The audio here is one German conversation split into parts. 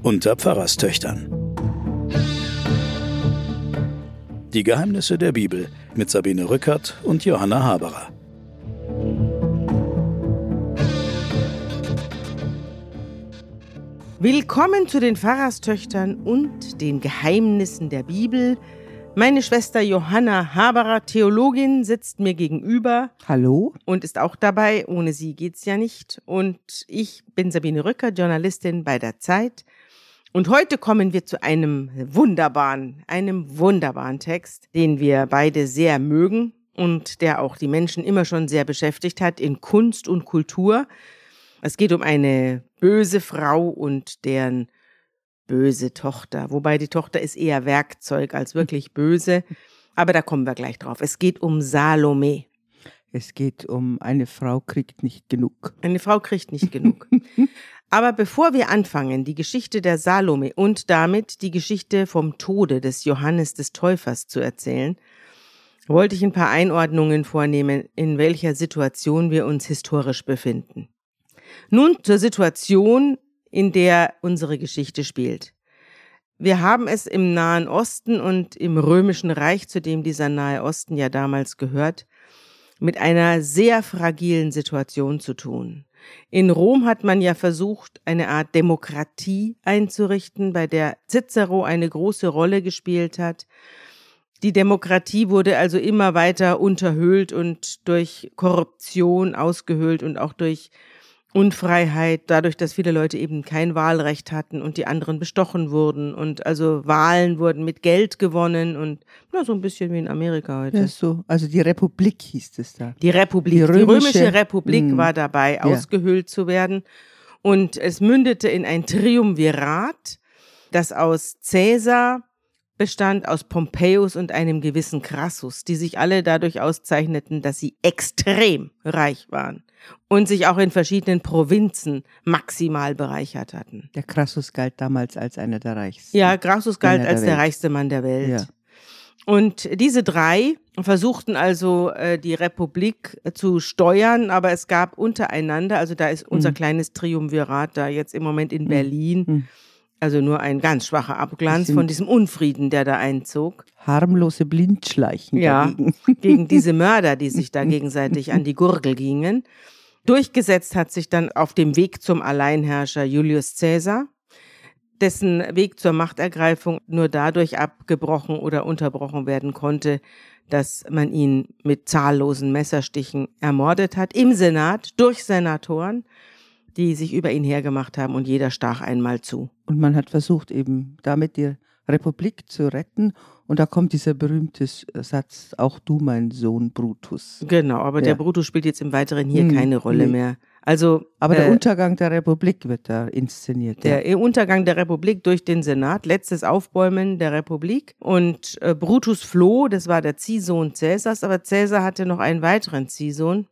Unter Pfarrerstöchtern. Die Geheimnisse der Bibel mit Sabine Rückert und Johanna Haberer. Willkommen zu den Pfarrerstöchtern und den Geheimnissen der Bibel. Meine Schwester Johanna Haberer, Theologin, sitzt mir gegenüber. Hallo. Und ist auch dabei. Ohne sie geht's ja nicht. Und ich bin Sabine Rückert, Journalistin bei der Zeit. Und heute kommen wir zu einem wunderbaren Text, den wir beide sehr mögen und der auch die Menschen immer schon sehr beschäftigt hat in Kunst und Kultur. Es geht um eine böse Frau und deren böse Tochter, wobei die Tochter ist eher Werkzeug als wirklich böse, aber da kommen wir gleich drauf. Es geht um Salome. Es geht um eine Frau kriegt nicht genug. Eine Frau kriegt nicht genug. Aber bevor wir anfangen, die Geschichte der Salome und damit die Geschichte vom Tode des Johannes des Täufers zu erzählen, wollte ich ein paar Einordnungen vornehmen, in welcher Situation wir uns historisch befinden. Nun zur Situation, in der unsere Geschichte spielt. Wir haben es im Nahen Osten und im Römischen Reich, zu dem dieser Nahe Osten ja damals gehört, mit einer sehr fragilen Situation zu tun. In Rom hat man ja versucht, eine Art Demokratie einzurichten, bei der Cicero eine große Rolle gespielt hat. Die Demokratie wurde also immer weiter unterhöhlt und durch Korruption ausgehöhlt und auch durch Unfreiheit, dadurch, dass viele Leute eben kein Wahlrecht hatten und die anderen bestochen wurden und also Wahlen wurden mit Geld gewonnen und so ein bisschen wie in Amerika heute. Ja, so. Also die Republik hieß es da. Die römische Republik war dabei, ausgehöhlt zu werden und es mündete in ein Triumvirat, das aus Caesar bestand, aus Pompeius und einem gewissen Crassus, die sich alle dadurch auszeichneten, dass sie extrem reich waren und sich auch in verschiedenen Provinzen maximal bereichert hatten. Der Crassus galt damals als einer der reichsten. Ja, Crassus galt als der reichste Mann der Welt. Ja. Und diese drei versuchten also die Republik zu steuern, aber es gab untereinander, also da ist unser kleines Triumvirat da jetzt im Moment in Berlin, also nur ein ganz schwacher Abglanz von diesem Unfrieden, der da einzog. Harmlose Blindschleichen dagegen. Gegen diese Mörder, die sich da gegenseitig an die Gurgel gingen. Durchgesetzt hat sich dann auf dem Weg zum Alleinherrscher Julius Caesar, dessen Weg zur Machtergreifung nur dadurch abgebrochen oder unterbrochen werden konnte, dass man ihn mit zahllosen Messerstichen ermordet hat, im Senat, durch Senatoren, die sich über ihn hergemacht haben und jeder stach einmal zu. Und man hat versucht eben damit die Republik zu retten und da kommt dieser berühmte Satz, auch du mein Sohn Brutus. Genau, aber der Brutus spielt jetzt im Weiteren hier keine Rolle mehr. Also, aber der Untergang der Republik wird da inszeniert. Der Untergang der Republik durch den Senat, letztes Aufbäumen der Republik und Brutus floh, das war der Ziehsohn Caesars, aber Caesar hatte noch einen weiteren Ziehsohn,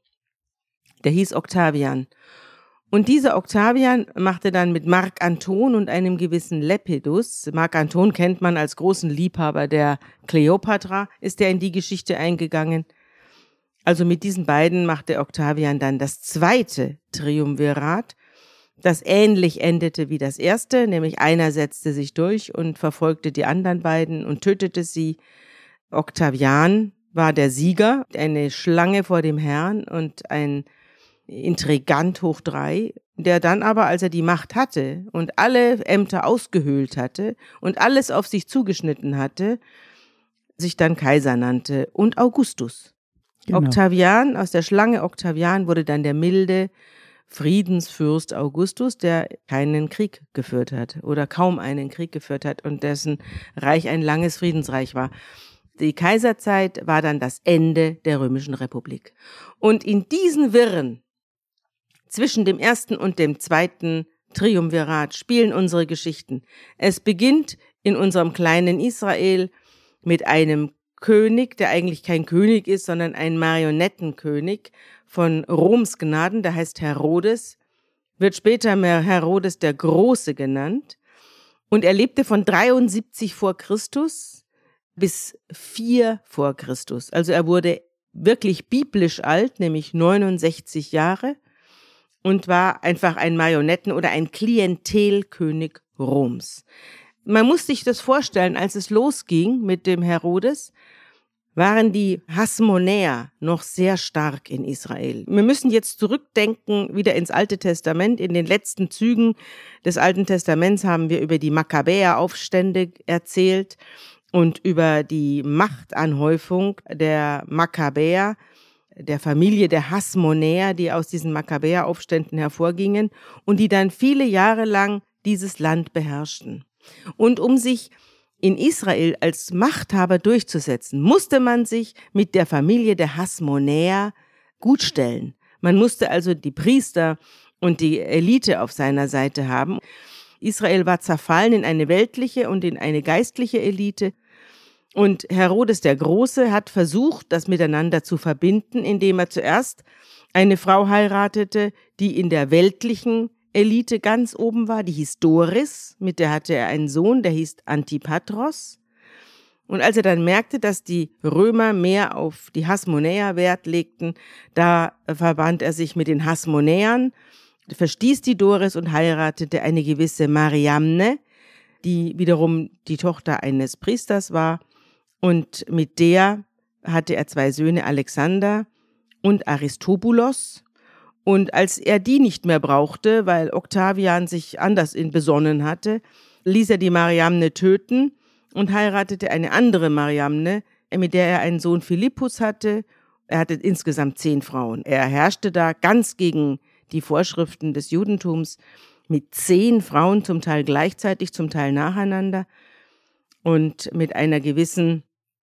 der hieß Octavian. Und dieser Octavian machte dann mit Marc Anton und einem gewissen Lepidus, Marc Anton kennt man als großen Liebhaber der Kleopatra, ist er in die Geschichte eingegangen. Also mit diesen beiden machte Octavian dann das zweite Triumvirat, das ähnlich endete wie das erste, nämlich einer setzte sich durch und verfolgte die anderen beiden und tötete sie. Octavian war der Sieger, eine Schlange vor dem Herrn und ein Intrigant hoch 3, der dann aber, als er die Macht hatte und alle Ämter ausgehöhlt hatte und alles auf sich zugeschnitten hatte, sich dann Kaiser nannte und Augustus. Genau. Octavian, aus der Schlange Octavian wurde dann der milde Friedensfürst Augustus, der keinen Krieg geführt hat oder kaum einen Krieg geführt hat und dessen Reich ein langes Friedensreich war. Die Kaiserzeit war dann das Ende der Römischen Republik. Und in diesen Wirren zwischen dem ersten und dem zweiten Triumvirat spielen unsere Geschichten. Es beginnt in unserem kleinen Israel mit einem König, der eigentlich kein König ist, sondern ein Marionettenkönig von Roms Gnaden, der heißt Herodes, wird später mehr Herodes der Große genannt. Und er lebte von 73 vor Christus bis 4 vor Christus. Also er wurde wirklich biblisch alt, nämlich 69 Jahre. und war einfach ein Marionetten- oder ein Klientelkönig Roms. Man muss sich das vorstellen, als es losging mit dem Herodes, waren die Hasmonäer noch sehr stark in Israel. Wir müssen jetzt zurückdenken, wieder ins Alte Testament. In den letzten Zügen des Alten Testaments haben wir über die Makkabäer-Aufstände erzählt und über die Machtanhäufung der Makkabäer, der Familie der Hasmonäer, die aus diesen Makkabäer-Aufständen hervorgingen und die dann viele Jahre lang dieses Land beherrschten. Und um sich in Israel als Machthaber durchzusetzen, musste man sich mit der Familie der Hasmonäer gutstellen. Man musste also die Priester und die Elite auf seiner Seite haben. Israel war zerfallen in eine weltliche und in eine geistliche Elite. Und Herodes der Große hat versucht, das miteinander zu verbinden, indem er zuerst eine Frau heiratete, die in der weltlichen Elite ganz oben war, die hieß Doris, mit der hatte er einen Sohn, der hieß Antipatros. Und als er dann merkte, dass die Römer mehr auf die Hasmonäer Wert legten, da verband er sich mit den Hasmonäern, verstieß die Doris und heiratete eine gewisse Mariamne, die wiederum die Tochter eines Priesters war. Und mit der hatte er 2 Söhne, Alexander und Aristobulos. Und als er die nicht mehr brauchte, weil Octavian sich anders besonnen hatte, ließ er die Mariamne töten und heiratete eine andere Mariamne, mit der er einen Sohn Philippus hatte. Er hatte insgesamt 10 Frauen. Er herrschte da ganz gegen die Vorschriften des Judentums mit 10 Frauen, zum Teil gleichzeitig, zum Teil nacheinander. Und mit einer gewissen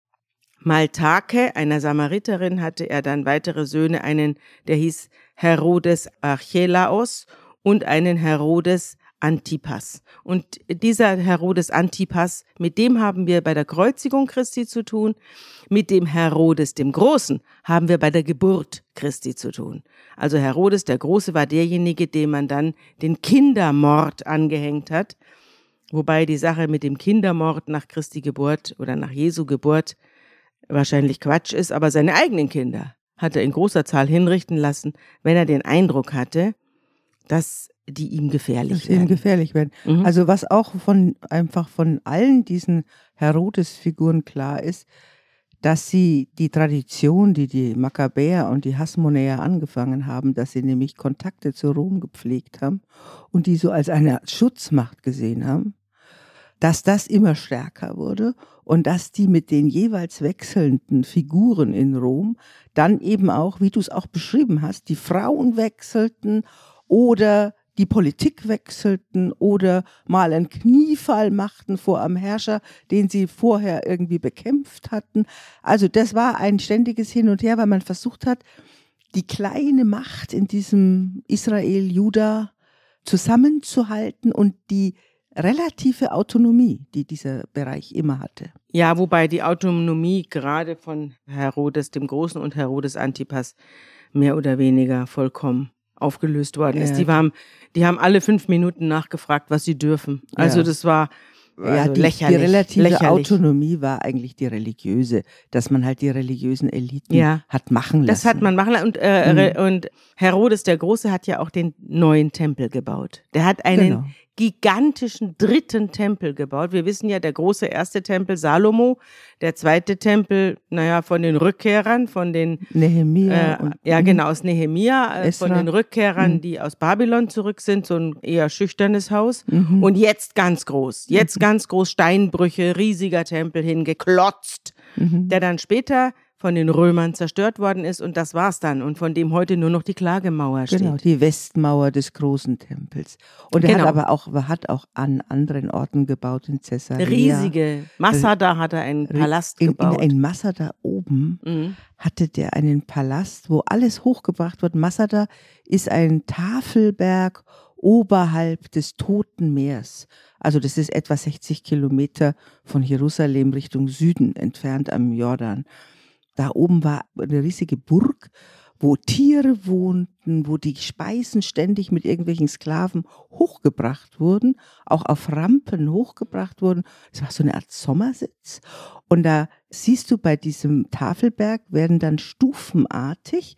Maltake, einer Samariterin, hatte er dann weitere Söhne, einen, der hieß Herodes Archelaos und einen Herodes Antipas. Und dieser Herodes Antipas, mit dem haben wir bei der Kreuzigung Christi zu tun, mit dem Herodes dem Großen haben wir bei der Geburt Christi zu tun. Also Herodes der Große war derjenige, dem man dann den Kindermord angehängt hat, wobei die Sache mit dem Kindermord nach Christi Geburt oder nach Jesu Geburt wahrscheinlich Quatsch ist, aber seine eigenen Kinder hat er in großer Zahl hinrichten lassen, wenn er den Eindruck hatte, dass die ihm gefährlich werden. Mhm. Also was auch einfach von allen diesen Herodes-Figuren klar ist, dass sie die Tradition, die die Makkabäer und die Hasmonäer angefangen haben, dass sie nämlich Kontakte zu Rom gepflegt haben und die so als eine Schutzmacht gesehen haben, dass das immer stärker wurde und dass die mit den jeweils wechselnden Figuren in Rom dann eben auch, wie du es auch beschrieben hast, die Frauen wechselten oder die Politik wechselten oder mal einen Kniefall machten vor einem Herrscher, den sie vorher irgendwie bekämpft hatten. Also das war ein ständiges Hin und Her, weil man versucht hat, die kleine Macht in diesem Israel-Juda zusammenzuhalten und die relative Autonomie, die dieser Bereich immer hatte. Ja, wobei die Autonomie gerade von Herodes dem Großen und Herodes Antipas mehr oder weniger vollkommen aufgelöst worden ist. Ja. Die haben alle 5 Minuten nachgefragt, was sie dürfen. Also das war lächerlich. Die relative Autonomie war eigentlich die religiöse, dass man halt die religiösen Eliten hat machen lassen. Das hat man machen lassen. Und Herodes der Große hat ja auch den neuen Tempel gebaut. Der hat einen gigantischen 3. Tempel gebaut. Wir wissen ja, der große 1. Tempel Salomo, der 2. Tempel, von den Rückkehrern, von den Nehemia. Aus Nehemia, von den Rückkehrern, die aus Babylon zurück sind, so ein eher schüchternes Haus. Und jetzt ganz groß, Steinbrüche, riesiger Tempel hingeklotzt, der dann später von den Römern zerstört worden ist und das war's dann und von dem heute nur noch die Klagemauer steht. Genau, die Westmauer des großen Tempels. Und er hat auch an anderen Orten gebaut, in Caesarea. Riesige, Masada hat er einen Palast gebaut. In Masada oben hatte der einen Palast, wo alles hochgebracht wird. Masada ist ein Tafelberg oberhalb des Toten Meers. Also das ist etwa 60 Kilometer von Jerusalem Richtung Süden entfernt am Jordan. Da oben war eine riesige Burg, wo Tiere wohnten, wo die Speisen ständig mit irgendwelchen Sklaven hochgebracht wurden, auch auf Rampen hochgebracht wurden. Das war so eine Art Sommersitz. Und da siehst du bei diesem Tafelberg werden dann stufenartig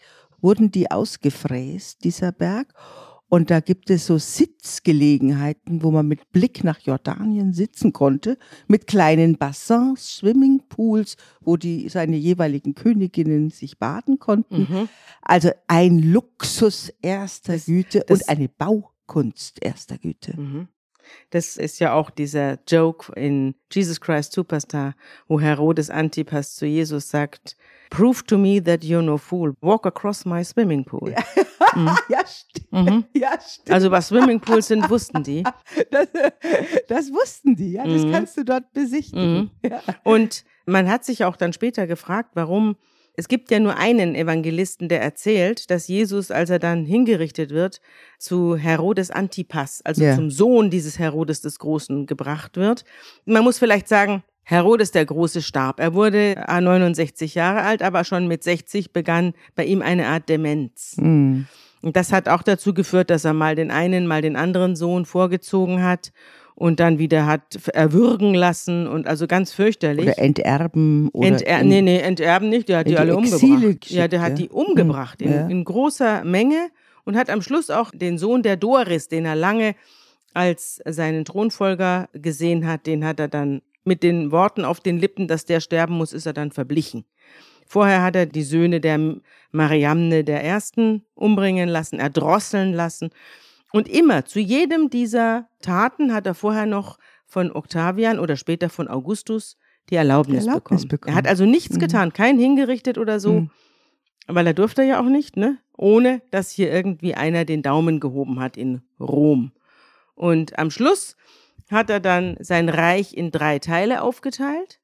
wurden die ausgefräst, dieser Berg. Und da gibt es so Sitzgelegenheiten, wo man mit Blick nach Jordanien sitzen konnte, mit kleinen Bassins, Swimmingpools, wo seine jeweiligen Königinnen sich baden konnten. Also ein Luxus erster Güte und eine Baukunst erster Güte. Das ist ja auch dieser Joke in Jesus Christ Superstar, wo Herodes Antipas zu Jesus sagt, "Prove to me that you're no fool. Walk across my swimming pool." Ja, stimmt. Ja, stimmt. Also was Swimmingpools sind, wussten die. Das wussten die, ja. Das kannst du dort besichtigen. Ja. Und man hat sich auch dann später gefragt, warum. Es gibt ja nur einen Evangelisten, der erzählt, dass Jesus, als er dann hingerichtet wird, zu Herodes Antipas, also zum Sohn dieses Herodes des Großen, gebracht wird. Man muss vielleicht sagen, Herodes der Große starb. Er wurde 69 Jahre alt, aber schon mit 60 begann bei ihm eine Art Demenz. Und das hat auch dazu geführt, dass er mal den einen, mal den anderen Sohn vorgezogen hat und dann wieder hat erwürgen lassen und also ganz fürchterlich. Oder enterben. Oder enterben nicht, der hat die alle umgebracht. Ja, der hat die umgebracht in großer Menge und hat am Schluss auch den Sohn der Doris, den er lange als seinen Thronfolger gesehen hat, den hat er dann mit den Worten auf den Lippen, dass der sterben muss, ist er dann verblichen. Vorher hat er die Söhne der Mariamne der Ersten umbringen lassen, erdrosseln lassen. Und immer, zu jedem dieser Taten hat er vorher noch von Octavian oder später von Augustus die Erlaubnis bekommen. Er hat also nichts getan, keinen hingerichtet oder so, weil er durfte ja auch nicht, ne? Ohne dass hier irgendwie einer den Daumen gehoben hat in Rom. Und am Schluss hat er dann sein Reich in 3 Teile aufgeteilt.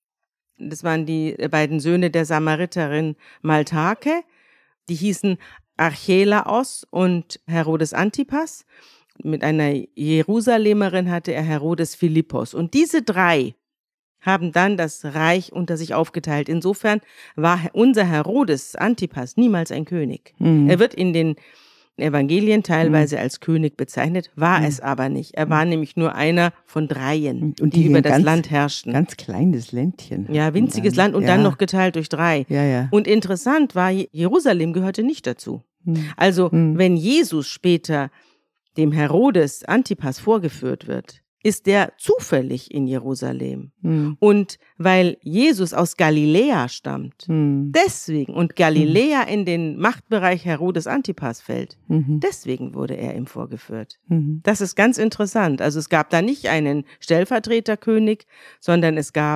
Das waren die beiden Söhne der Samariterin Maltake, die hießen Archelaos und Herodes Antipas. Mit einer Jerusalemerin hatte er Herodes Philippos. Und diese 3 haben dann das Reich unter sich aufgeteilt. Insofern war unser Herodes Antipas niemals ein König. Er wird in den Evangelien teilweise als König bezeichnet, war es aber nicht. Er war nämlich nur einer von 3, und die über das Land herrschten. Ganz kleines Ländchen. Ja, winziges Land und dann noch geteilt durch 3. Ja. Und interessant war, Jerusalem gehörte nicht dazu. Also, wenn Jesus später dem Herodes Antipas vorgeführt wird, ist der zufällig in Jerusalem. Und weil Jesus aus Galiläa stammt, deswegen, und Galiläa in den Machtbereich Herodes Antipas fällt, deswegen wurde er ihm vorgeführt. Das ist ganz interessant. Also es gab da nicht einen Stellvertreterkönig, sondern es gab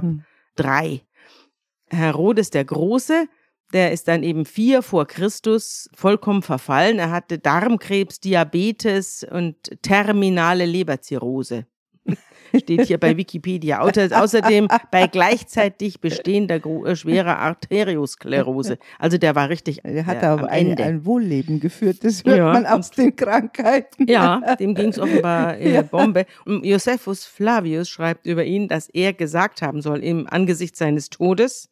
3. Herodes der Große, der ist dann eben 4 vor Christus vollkommen verfallen. Er hatte Darmkrebs, Diabetes und terminale Leberzirrhose. Steht hier bei Wikipedia. Außerdem bei gleichzeitig bestehender schwerer Arteriosklerose. Also der war richtig Er hat aber ein Wohlleben geführt, das hört man aus den Krankheiten. Ja, dem ging es offenbar Bombe. Und Josephus Flavius schreibt über ihn, dass er gesagt haben soll, im Angesicht seines Todes: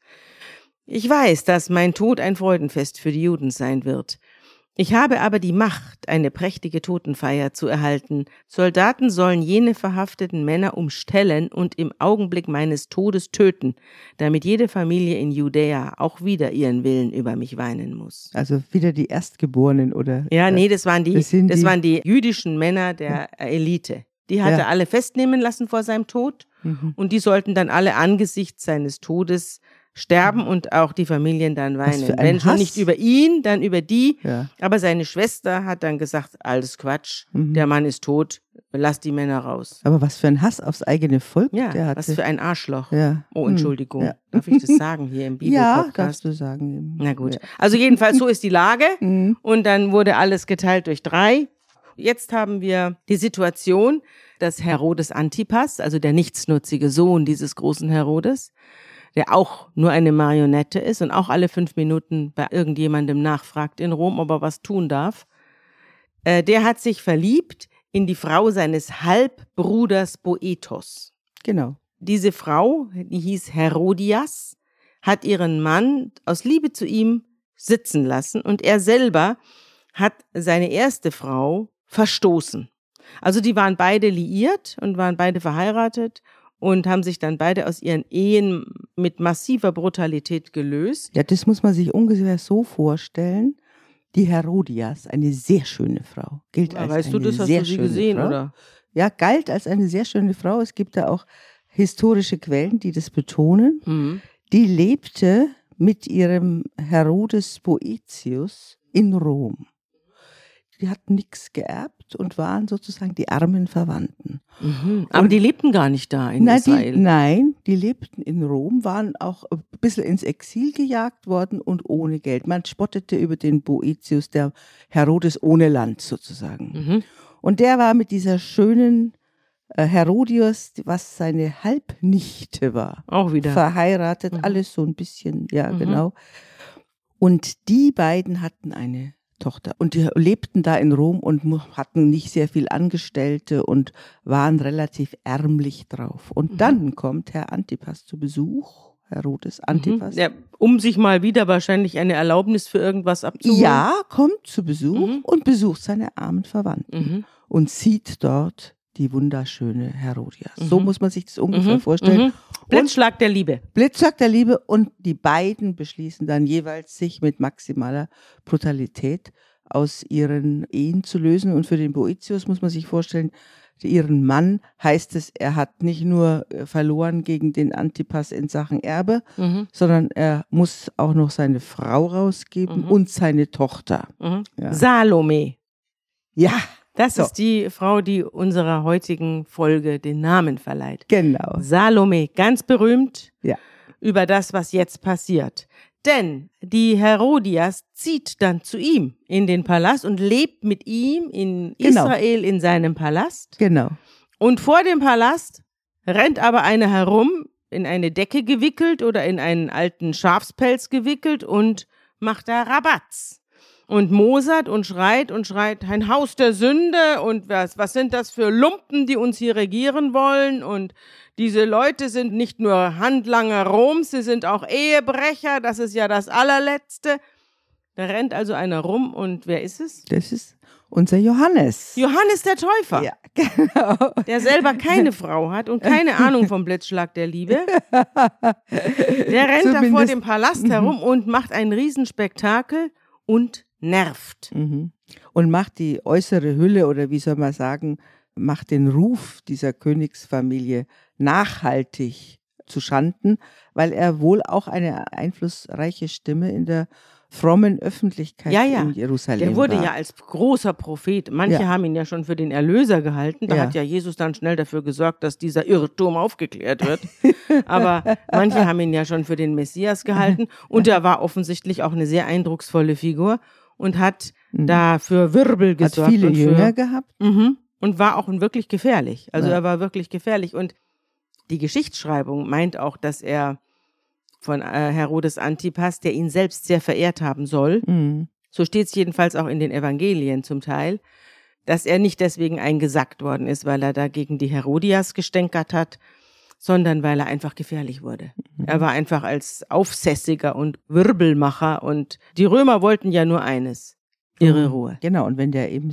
Ich weiß, dass mein Tod ein Freudenfest für die Juden sein wird. Ich habe aber die Macht, eine prächtige Totenfeier zu erhalten. Soldaten sollen jene verhafteten Männer umstellen und im Augenblick meines Todes töten, damit jede Familie in Judäa auch wieder ihren Willen über mich weinen muss. Also wieder die Erstgeborenen, oder? Ja, nee, das waren die jüdischen Männer der Elite. Die hat er alle festnehmen lassen vor seinem Tod und die sollten dann alle angesichts seines Todes sterben und auch die Familien dann weinen. Wenn schon nicht über ihn, dann über die. Ja. Aber seine Schwester hat dann gesagt, alles Quatsch, der Mann ist tot, lass die Männer raus. Aber was für ein Hass aufs eigene Volk der hatte. Was für ein Arschloch. Ja. Oh, Entschuldigung. Ja. Darf ich das sagen hier im Bibelpodcast? Ja, darfst du sagen. Na gut. Ja. Also jedenfalls, so ist die Lage. Und dann wurde alles geteilt durch 3. Jetzt haben wir die Situation, dass Herodes Antipas, also der nichtsnutzige Sohn dieses großen Herodes, der auch nur eine Marionette ist und auch alle 5 Minuten bei irgendjemandem nachfragt in Rom, ob er was tun darf, der hat sich verliebt in die Frau seines Halbbruders Boethos. Genau. Diese Frau, die hieß Herodias, hat ihren Mann aus Liebe zu ihm sitzen lassen und er selber hat seine erste Frau verstoßen. Also die waren beide liiert und waren beide verheiratet und haben sich dann beide aus ihren Ehen mit massiver Brutalität gelöst. Ja, das muss man sich ungefähr so vorstellen, die Herodias, eine sehr schöne Frau, gilt als Weißt du eine das, hast sehr du sie schöne gesehen, Frau. oder? Ja, galt als eine sehr schöne Frau. Es gibt da auch historische Quellen, die das betonen. Mhm. Die lebte mit ihrem Herodes Boetius in Rom. Die hatten nichts geerbt und waren sozusagen die armen Verwandten. Mhm. Aber die lebten gar nicht da in Israel. Nein, die lebten in Rom, waren auch ein bisschen ins Exil gejagt worden und ohne Geld. Man spottete über den Boetius, der Herodes ohne Land sozusagen. Mhm. Und der war mit dieser schönen Herodias, was seine Halbnichte war, Auch wieder. verheiratet, Mhm. alles so ein bisschen, ja Mhm. genau. Und die beiden hatten eine Tochter und die lebten da in Rom und hatten nicht sehr viel Angestellte und waren relativ ärmlich drauf. Und dann kommt Herr Antipas zu Besuch, Herodes Antipas. Ja, um sich mal wieder wahrscheinlich eine Erlaubnis für irgendwas abzuholen. Ja, kommt zu Besuch und besucht seine armen Verwandten und sieht dort die wunderschöne Herodias. So muss man sich das ungefähr vorstellen. Blitzschlag der Liebe. Blitzschlag der Liebe, und die beiden beschließen dann jeweils, sich mit maximaler Brutalität aus ihren Ehen zu lösen. Und für den Boetius muss man sich vorstellen, ihren Mann heißt es, er hat nicht nur verloren gegen den Antipas in Sachen Erbe, sondern er muss auch noch seine Frau rausgeben und seine Tochter. Ja. Salome. Ja, Das so. ist die Frau, die unserer heutigen Folge den Namen verleiht. Genau. Salome, ganz berühmt Ja. über das, was jetzt passiert. Denn die Herodias zieht dann zu ihm in den Palast und lebt mit ihm in Israel in seinem Palast. Genau. Und vor dem Palast rennt aber eine herum, in eine Decke gewickelt oder in einen alten Schafspelz gewickelt und macht da Rabatz. Und mosert und schreit, ein Haus der Sünde und was sind das für Lumpen, die uns hier regieren wollen, und diese Leute sind nicht nur Handlanger Roms, sie sind auch Ehebrecher, das ist ja das Allerletzte. Da rennt also einer rum, und wer ist es? Das ist unser Johannes. Johannes der Täufer, Ja, genau. der selber keine Frau hat und keine Ahnung vom Blitzschlag der Liebe. Der rennt da vor dem Palast herum und macht ein Riesenspektakel und nervt. Und macht die äußere Hülle, oder wie soll man sagen, macht den Ruf dieser Königsfamilie nachhaltig zu Schanden, weil er wohl auch eine einflussreiche Stimme in der frommen Öffentlichkeit in Jerusalem Der wurde war. ja als großer Prophet, manche haben ihn ja schon für den Erlöser gehalten, da hat ja Jesus dann schnell dafür gesorgt, dass dieser Irrtum aufgeklärt wird, aber manche haben ihn ja schon für den Messias gehalten, und er war offensichtlich auch eine sehr eindrucksvolle Figur und hat da für Wirbel gesorgt. Hat viele und Jünger gehabt. Und war auch wirklich gefährlich, also er war wirklich gefährlich, und die Geschichtsschreibung meint auch, dass er von Herodes Antipas, der ihn selbst sehr verehrt haben soll, so steht es jedenfalls auch in den Evangelien zum Teil, dass er nicht deswegen eingesackt worden ist, weil er da gegen die Herodias gestänkert hat, sondern weil er einfach gefährlich wurde. Er war einfach als Aufsässiger und Wirbelmacher, und die Römer wollten ja nur eines: ihre Ruhe. Genau, und wenn der eben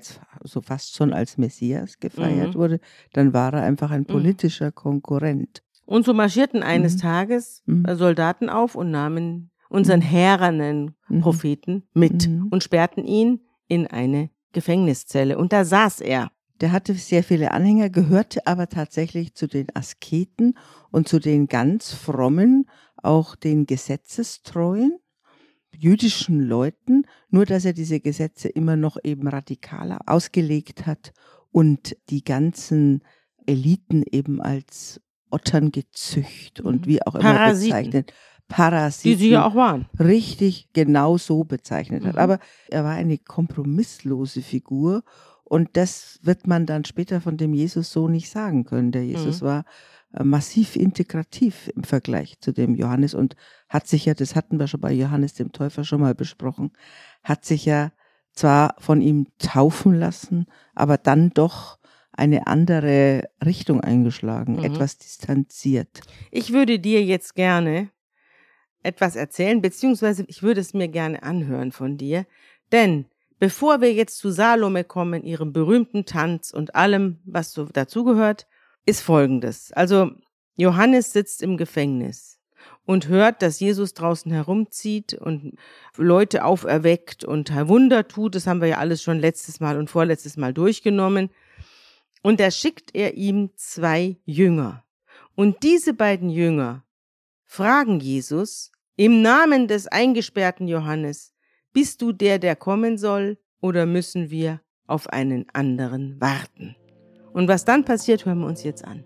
so fast schon als Messias gefeiert wurde, dann war er einfach ein politischer Konkurrent. Und so marschierten eines Tages Soldaten auf und nahmen unseren härenen Propheten mit und sperrten ihn in eine Gefängniszelle. Und da saß er. Der hatte sehr viele Anhänger, gehörte aber tatsächlich zu den Asketen und zu den ganz frommen, auch den gesetzestreuen jüdischen Leuten, nur dass er diese Gesetze immer noch eben radikaler ausgelegt hat und die ganzen Eliten eben als Otterngezücht und wie auch immer Parasiten. bezeichnet. Parasiten. Die sie ja auch waren. Richtig, genau so bezeichnet hat. Aber er war eine kompromisslose Figur, und das wird man dann später von dem Jesus so nicht sagen können. Der Jesus war massiv integrativ im Vergleich zu dem Johannes und hat sich ja, das hatten wir schon bei Johannes dem Täufer schon mal besprochen, hat sich ja zwar von ihm taufen lassen, aber dann doch eine andere Richtung eingeschlagen, etwas distanziert. Ich würde dir jetzt gerne etwas erzählen, beziehungsweise ich würde es mir gerne anhören von dir, denn bevor wir jetzt zu Salome kommen, ihrem berühmten Tanz und allem, was so dazugehört, ist Folgendes. Also Johannes sitzt im Gefängnis und hört, dass Jesus draußen herumzieht und Leute auferweckt und Wunder tut. Das haben wir ja alles schon letztes Mal und vorletztes Mal durchgenommen. Und da schickt er ihm 2 Jünger. Und diese beiden Jünger fragen Jesus im Namen des eingesperrten Johannes, bist du der kommen soll, oder müssen wir auf einen anderen warten? Und was dann passiert, hören wir uns jetzt an.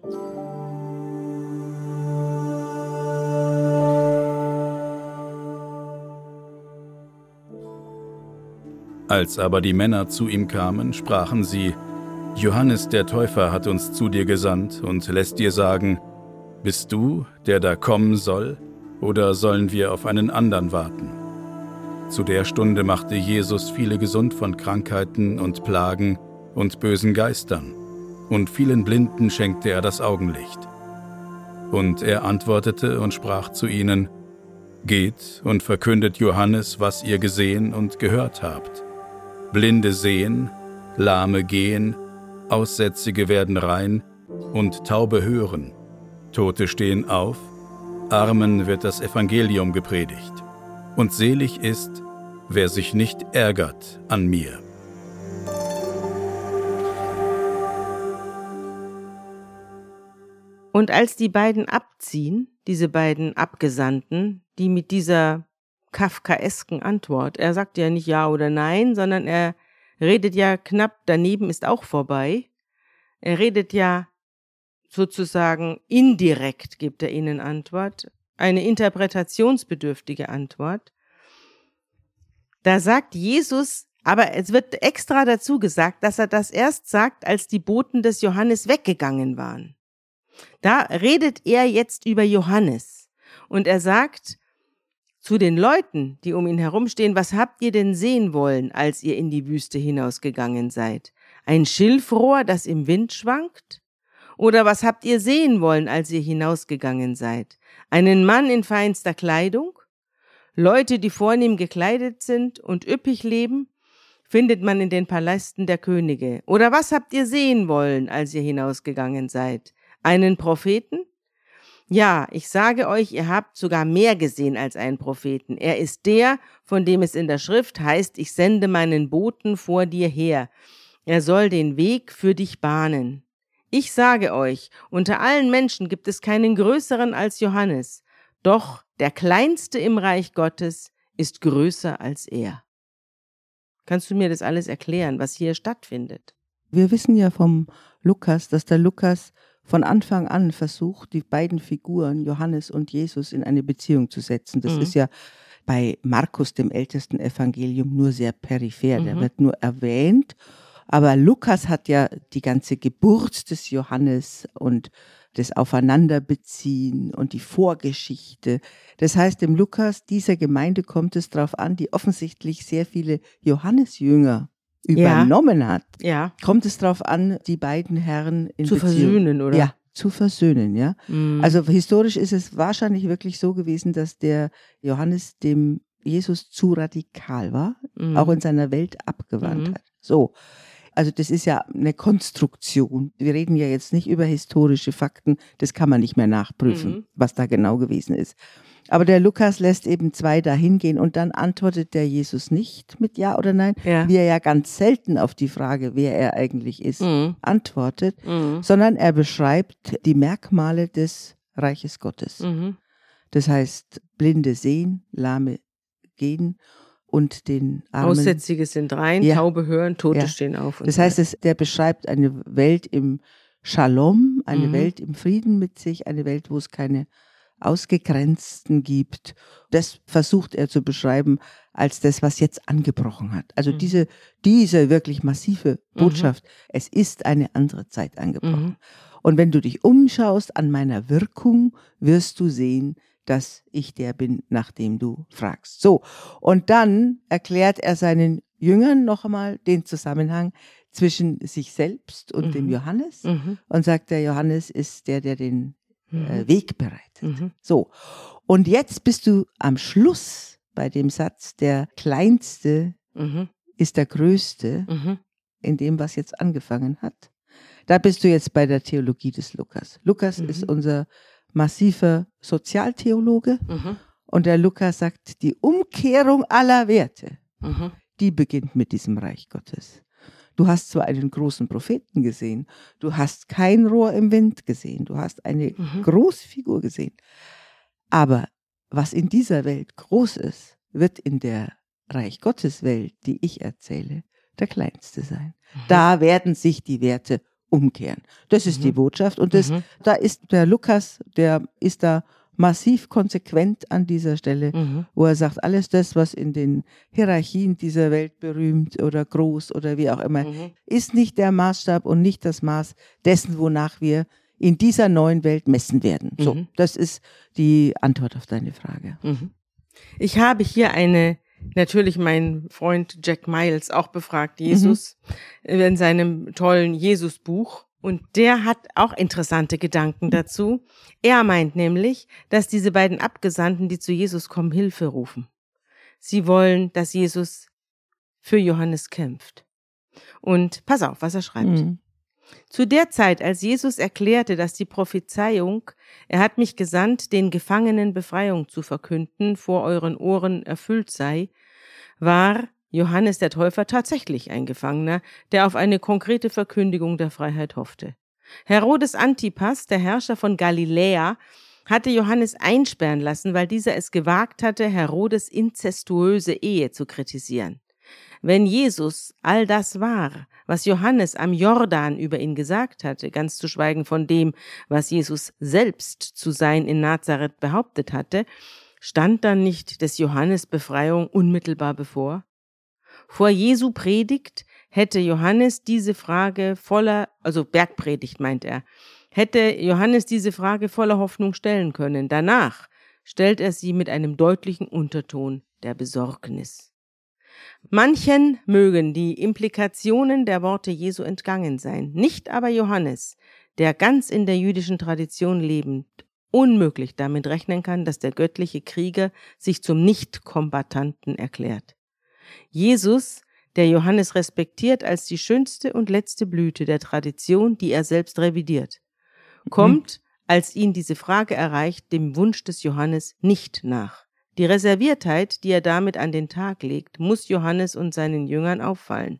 Als aber die Männer zu ihm kamen, sprachen sie, Johannes der Täufer hat uns zu dir gesandt und lässt dir sagen, bist du, der da kommen soll, oder sollen wir auf einen anderen warten? Zu der Stunde machte Jesus viele gesund von Krankheiten und Plagen und bösen Geistern, und vielen Blinden schenkte er das Augenlicht. Und er antwortete und sprach zu ihnen, geht und verkündet Johannes, was ihr gesehen und gehört habt. Blinde sehen, Lahme gehen, Aussätzige werden rein und Taube hören. Tote stehen auf, Armen wird das Evangelium gepredigt. Und selig ist, wer sich nicht ärgert an mir. Und als die beiden abziehen, diese beiden Abgesandten, die mit dieser kafkaesken Antwort, er sagt ja nicht ja oder nein, sondern er redet ja knapp daneben, ist auch vorbei. Er redet ja sozusagen indirekt, gibt er ihnen Antwort, eine interpretationsbedürftige Antwort. Da sagt Jesus, aber es wird extra dazu gesagt, dass er das erst sagt, als die Boten des Johannes weggegangen waren. Da redet er jetzt über Johannes und er sagt zu den Leuten, die um ihn herumstehen, was habt ihr denn sehen wollen, als ihr in die Wüste hinausgegangen seid? Ein Schilfrohr, das im Wind schwankt? Oder was habt ihr sehen wollen, als ihr hinausgegangen seid? Einen Mann in feinster Kleidung? Leute, die vornehm gekleidet sind und üppig leben, findet man in den Palästen der Könige. Oder was habt ihr sehen wollen, als ihr hinausgegangen seid? Einen Propheten? Ja, ich sage euch, ihr habt sogar mehr gesehen als einen Propheten. Er ist der, von dem es in der Schrift heißt, ich sende meinen Boten vor dir her. Er soll den Weg für dich bahnen. Ich sage euch, unter allen Menschen gibt es keinen größeren als Johannes. Doch der Kleinste im Reich Gottes ist größer als er. Kannst du mir das alles erklären, was hier stattfindet? Wir wissen ja vom Lukas, dass der Lukas von Anfang an versucht, die beiden Figuren, Johannes und Jesus, in eine Beziehung zu setzen. Das ist ja bei Markus, dem ältesten Evangelium, nur sehr peripher. Der wird nur erwähnt. Aber Lukas hat ja die ganze Geburt des Johannes und das Aufeinanderbeziehen und die Vorgeschichte. Das heißt, dem Lukas, dieser Gemeinde, kommt es darauf an, die offensichtlich sehr viele Johannesjünger übernommen hat, kommt es darauf an, die beiden Herren in zu Beziehung versöhnen, oder? Ja, zu versöhnen, ja. Also historisch ist es wahrscheinlich wirklich so gewesen, dass der Johannes dem Jesus zu radikal war, auch in seiner Welt abgewandt hat. So. Also das ist ja eine Konstruktion. Wir reden ja jetzt nicht über historische Fakten, das kann man nicht mehr nachprüfen, was da genau gewesen ist. Aber der Lukas lässt eben zwei dahin gehen und dann antwortet der Jesus nicht mit Ja oder Nein, wie er ja ganz selten auf die Frage, wer er eigentlich ist, antwortet, sondern er beschreibt die Merkmale des Reiches Gottes. Das heißt, Blinde sehen, Lahme gehen und den Armen. Aussätzige sind rein, Taube hören, Tote stehen auf. Und das heißt, der beschreibt eine Welt im Shalom, eine Welt im Frieden mit sich, eine Welt, wo es keine Ausgegrenzten gibt. Das versucht er zu beschreiben als das, was jetzt angebrochen hat. Also diese wirklich massive Botschaft, es ist eine andere Zeit angebrochen. Und wenn du dich umschaust an meiner Wirkung, wirst du sehen, dass ich der bin, nach dem du fragst. So, und dann erklärt er seinen Jüngern noch einmal den Zusammenhang zwischen sich selbst und dem Johannes und sagt, der Johannes ist der den Weg bereitet. So, und jetzt bist du am Schluss bei dem Satz, der Kleinste ist der Größte in dem, was jetzt angefangen hat. Da bist du jetzt bei der Theologie des Lukas. Lukas ist unser massiver Sozialtheologe. Und der Lukas sagt, die Umkehrung aller Werte, die beginnt mit diesem Reich Gottes. Du hast zwar einen großen Propheten gesehen, du hast kein Rohr im Wind gesehen, du hast eine Großfigur gesehen. Aber was in dieser Welt groß ist, wird in der Reich Gottes Welt, die ich erzähle, der kleinste sein. Da werden sich die Werte umkehren. Das ist die Botschaft. Und da ist der Lukas, der ist da massiv konsequent an dieser Stelle, wo er sagt, alles das, was in den Hierarchien dieser Welt berühmt oder groß oder wie auch immer, ist nicht der Maßstab und nicht das Maß dessen, wonach wir in dieser neuen Welt messen werden. So, das ist die Antwort auf deine Frage. Ich habe hier natürlich mein Freund Jack Miles auch befragt, Jesus, in seinem tollen Jesus-Buch. Und der hat auch interessante Gedanken dazu. Er meint nämlich, dass diese beiden Abgesandten, die zu Jesus kommen, Hilfe rufen. Sie wollen, dass Jesus für Johannes kämpft. Und pass auf, was er schreibt. Zu der Zeit, als Jesus erklärte, dass die Prophezeiung, er hat mich gesandt, den Gefangenen Befreiung zu verkünden, vor euren Ohren erfüllt sei, war Johannes der Täufer tatsächlich ein Gefangener, der auf eine konkrete Verkündigung der Freiheit hoffte. Herodes Antipas, der Herrscher von Galiläa, hatte Johannes einsperren lassen, weil dieser es gewagt hatte, Herodes inzestuöse Ehe zu kritisieren. Wenn Jesus all das war, was Johannes am Jordan über ihn gesagt hatte, ganz zu schweigen von dem, was Jesus selbst zu sein in Nazareth behauptet hatte, stand dann nicht des Johannes Befreiung unmittelbar bevor? Vor Jesu Predigt hätte Johannes diese Frage Bergpredigt meint er, hätte Johannes diese Frage voller Hoffnung stellen können. Danach stellt er sie mit einem deutlichen Unterton der Besorgnis. Manchen mögen die Implikationen der Worte Jesu entgangen sein, nicht aber Johannes, der ganz in der jüdischen Tradition lebend unmöglich damit rechnen kann, dass der göttliche Krieger sich zum Nicht-Kombattanten erklärt. Jesus, der Johannes respektiert als die schönste und letzte Blüte der Tradition, die er selbst revidiert, kommt, als ihn diese Frage erreicht, dem Wunsch des Johannes nicht nach. Die Reserviertheit, die er damit an den Tag legt, muss Johannes und seinen Jüngern auffallen.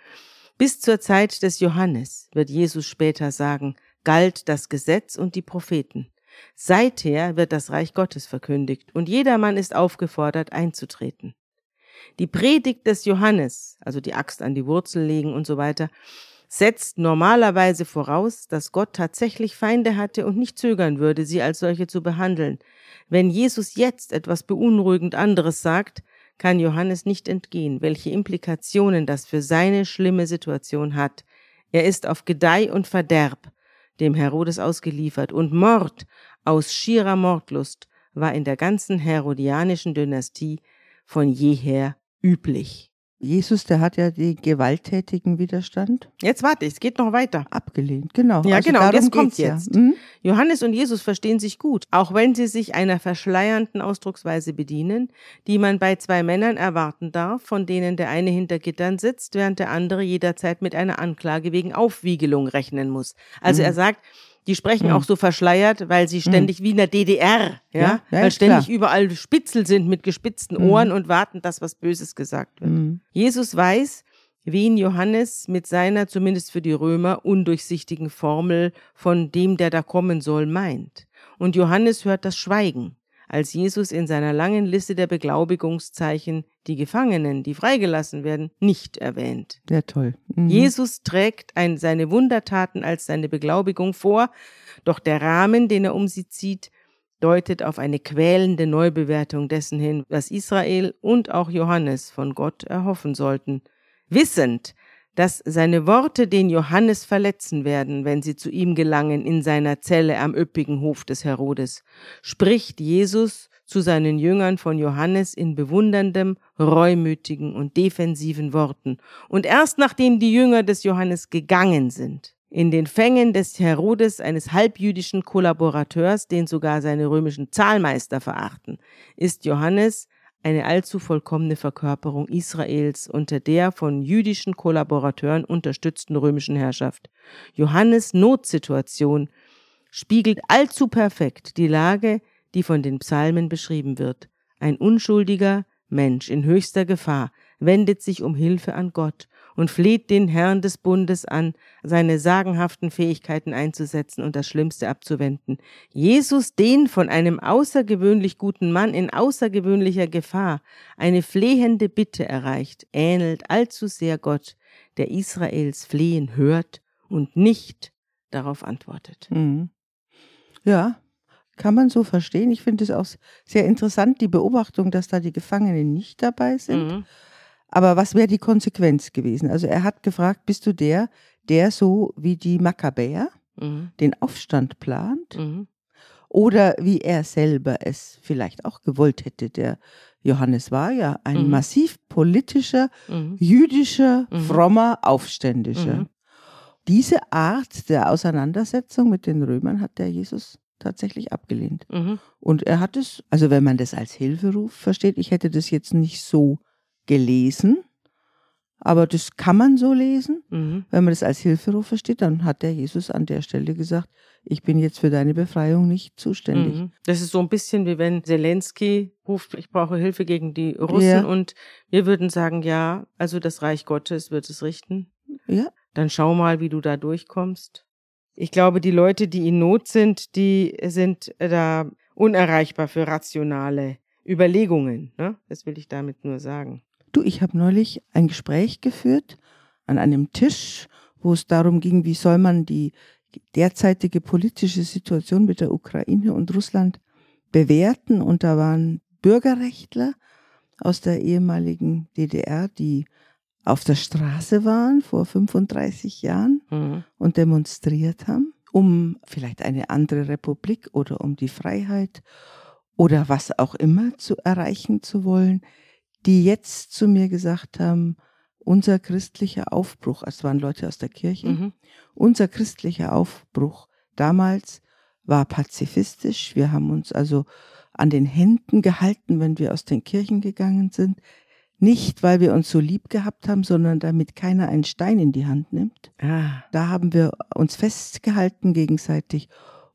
Bis zur Zeit des Johannes, wird Jesus später sagen, galt das Gesetz und die Propheten. Seither wird das Reich Gottes verkündigt und jedermann ist aufgefordert, einzutreten. Die Predigt des Johannes, also die Axt an die Wurzel legen und so weiter, setzt normalerweise voraus, dass Gott tatsächlich Feinde hatte und nicht zögern würde, sie als solche zu behandeln. Wenn Jesus jetzt etwas beunruhigend anderes sagt, kann Johannes nicht entgehen, welche Implikationen das für seine schlimme Situation hat. Er ist auf Gedeih und Verderb dem Herodes ausgeliefert und Mord aus schierer Mordlust war in der ganzen herodianischen Dynastie von jeher üblich. Jesus, der hat ja den gewalttätigen Widerstand. Jetzt warte, es geht noch weiter. Abgelehnt, genau. Ja, also genau, das kommt ja. jetzt. Johannes und Jesus verstehen sich gut, auch wenn sie sich einer verschleiernden Ausdrucksweise bedienen, die man bei zwei Männern erwarten darf, von denen der eine hinter Gittern sitzt, während der andere jederzeit mit einer Anklage wegen Aufwiegelung rechnen muss. Also er sagt, die sprechen auch so verschleiert, weil sie ständig wie in der DDR, weil ständig überall Spitzel sind mit gespitzten Ohren und warten, dass was Böses gesagt wird. Jesus weiß, wen Johannes mit seiner, zumindest für die Römer, undurchsichtigen Formel von dem, der da kommen soll, meint. Und Johannes hört das Schweigen, als Jesus in seiner langen Liste der Beglaubigungszeichen die Gefangenen, die freigelassen werden, nicht erwähnt. Sehr toll. Jesus trägt seine Wundertaten als seine Beglaubigung vor, doch der Rahmen, den er um sie zieht, deutet auf eine quälende Neubewertung dessen hin, was Israel und auch Johannes von Gott erhoffen sollten. Wissend, dass seine Worte den Johannes verletzen werden, wenn sie zu ihm gelangen in seiner Zelle am üppigen Hof des Herodes, spricht Jesus zu seinen Jüngern von Johannes in bewunderndem, reumütigen und defensiven Worten. Und erst nachdem die Jünger des Johannes gegangen sind, in den Fängen des Herodes, eines halbjüdischen Kollaborateurs, den sogar seine römischen Zahlmeister verachten, ist Johannes eine allzu vollkommene Verkörperung Israels unter der von jüdischen Kollaborateuren unterstützten römischen Herrschaft. Johannes' Notsituation spiegelt allzu perfekt die Lage, die von den Psalmen beschrieben wird. Ein unschuldiger Mensch in höchster Gefahr wendet sich um Hilfe an Gott und fleht den Herrn des Bundes an, seine sagenhaften Fähigkeiten einzusetzen und das Schlimmste abzuwenden. Jesus, den von einem außergewöhnlich guten Mann in außergewöhnlicher Gefahr eine flehende Bitte erreicht, ähnelt allzu sehr Gott, der Israels Flehen hört und nicht darauf antwortet. Mhm. Ja, kann man so verstehen. Ich finde es auch sehr interessant, die Beobachtung, dass da die Gefangenen nicht dabei sind. Mhm. Aber was wäre die Konsequenz gewesen? Also er hat gefragt, bist du der so wie die Makkabäer den Aufstand plant? Oder wie er selber es vielleicht auch gewollt hätte. Der Johannes war ja ein massiv politischer, jüdischer, frommer Aufständischer. Diese Art der Auseinandersetzung mit den Römern hat der Jesus tatsächlich abgelehnt. Und er hat es, also wenn man das als Hilferuf versteht, ich hätte das jetzt nicht so gelesen, aber das kann man so lesen. Wenn man das als Hilferuf versteht, dann hat der Jesus an der Stelle gesagt, ich bin jetzt für deine Befreiung nicht zuständig. Das ist so ein bisschen wie wenn Zelensky ruft, ich brauche Hilfe gegen die Russen und wir würden sagen, ja, also das Reich Gottes wird es richten. Ja. Dann schau mal, wie du da durchkommst. Ich glaube, die Leute, die in Not sind, die sind da unerreichbar für rationale Überlegungen. Ne? Das will ich damit nur sagen. Du, ich habe neulich ein Gespräch geführt an einem Tisch, wo es darum ging, wie soll man die derzeitige politische Situation mit der Ukraine und Russland bewerten. Und da waren Bürgerrechtler aus der ehemaligen DDR, die auf der Straße waren vor 35 Jahren und demonstriert haben, um vielleicht eine andere Republik oder um die Freiheit oder was auch immer zu erreichen zu wollen, die jetzt zu mir gesagt haben, unser christlicher Aufbruch, es waren Leute aus der Kirche, unser christlicher Aufbruch damals war pazifistisch. Wir haben uns also an den Händen gehalten, wenn wir aus den Kirchen gegangen sind. Nicht, weil wir uns so lieb gehabt haben, sondern damit keiner einen Stein in die Hand nimmt. Da haben wir uns festgehalten gegenseitig.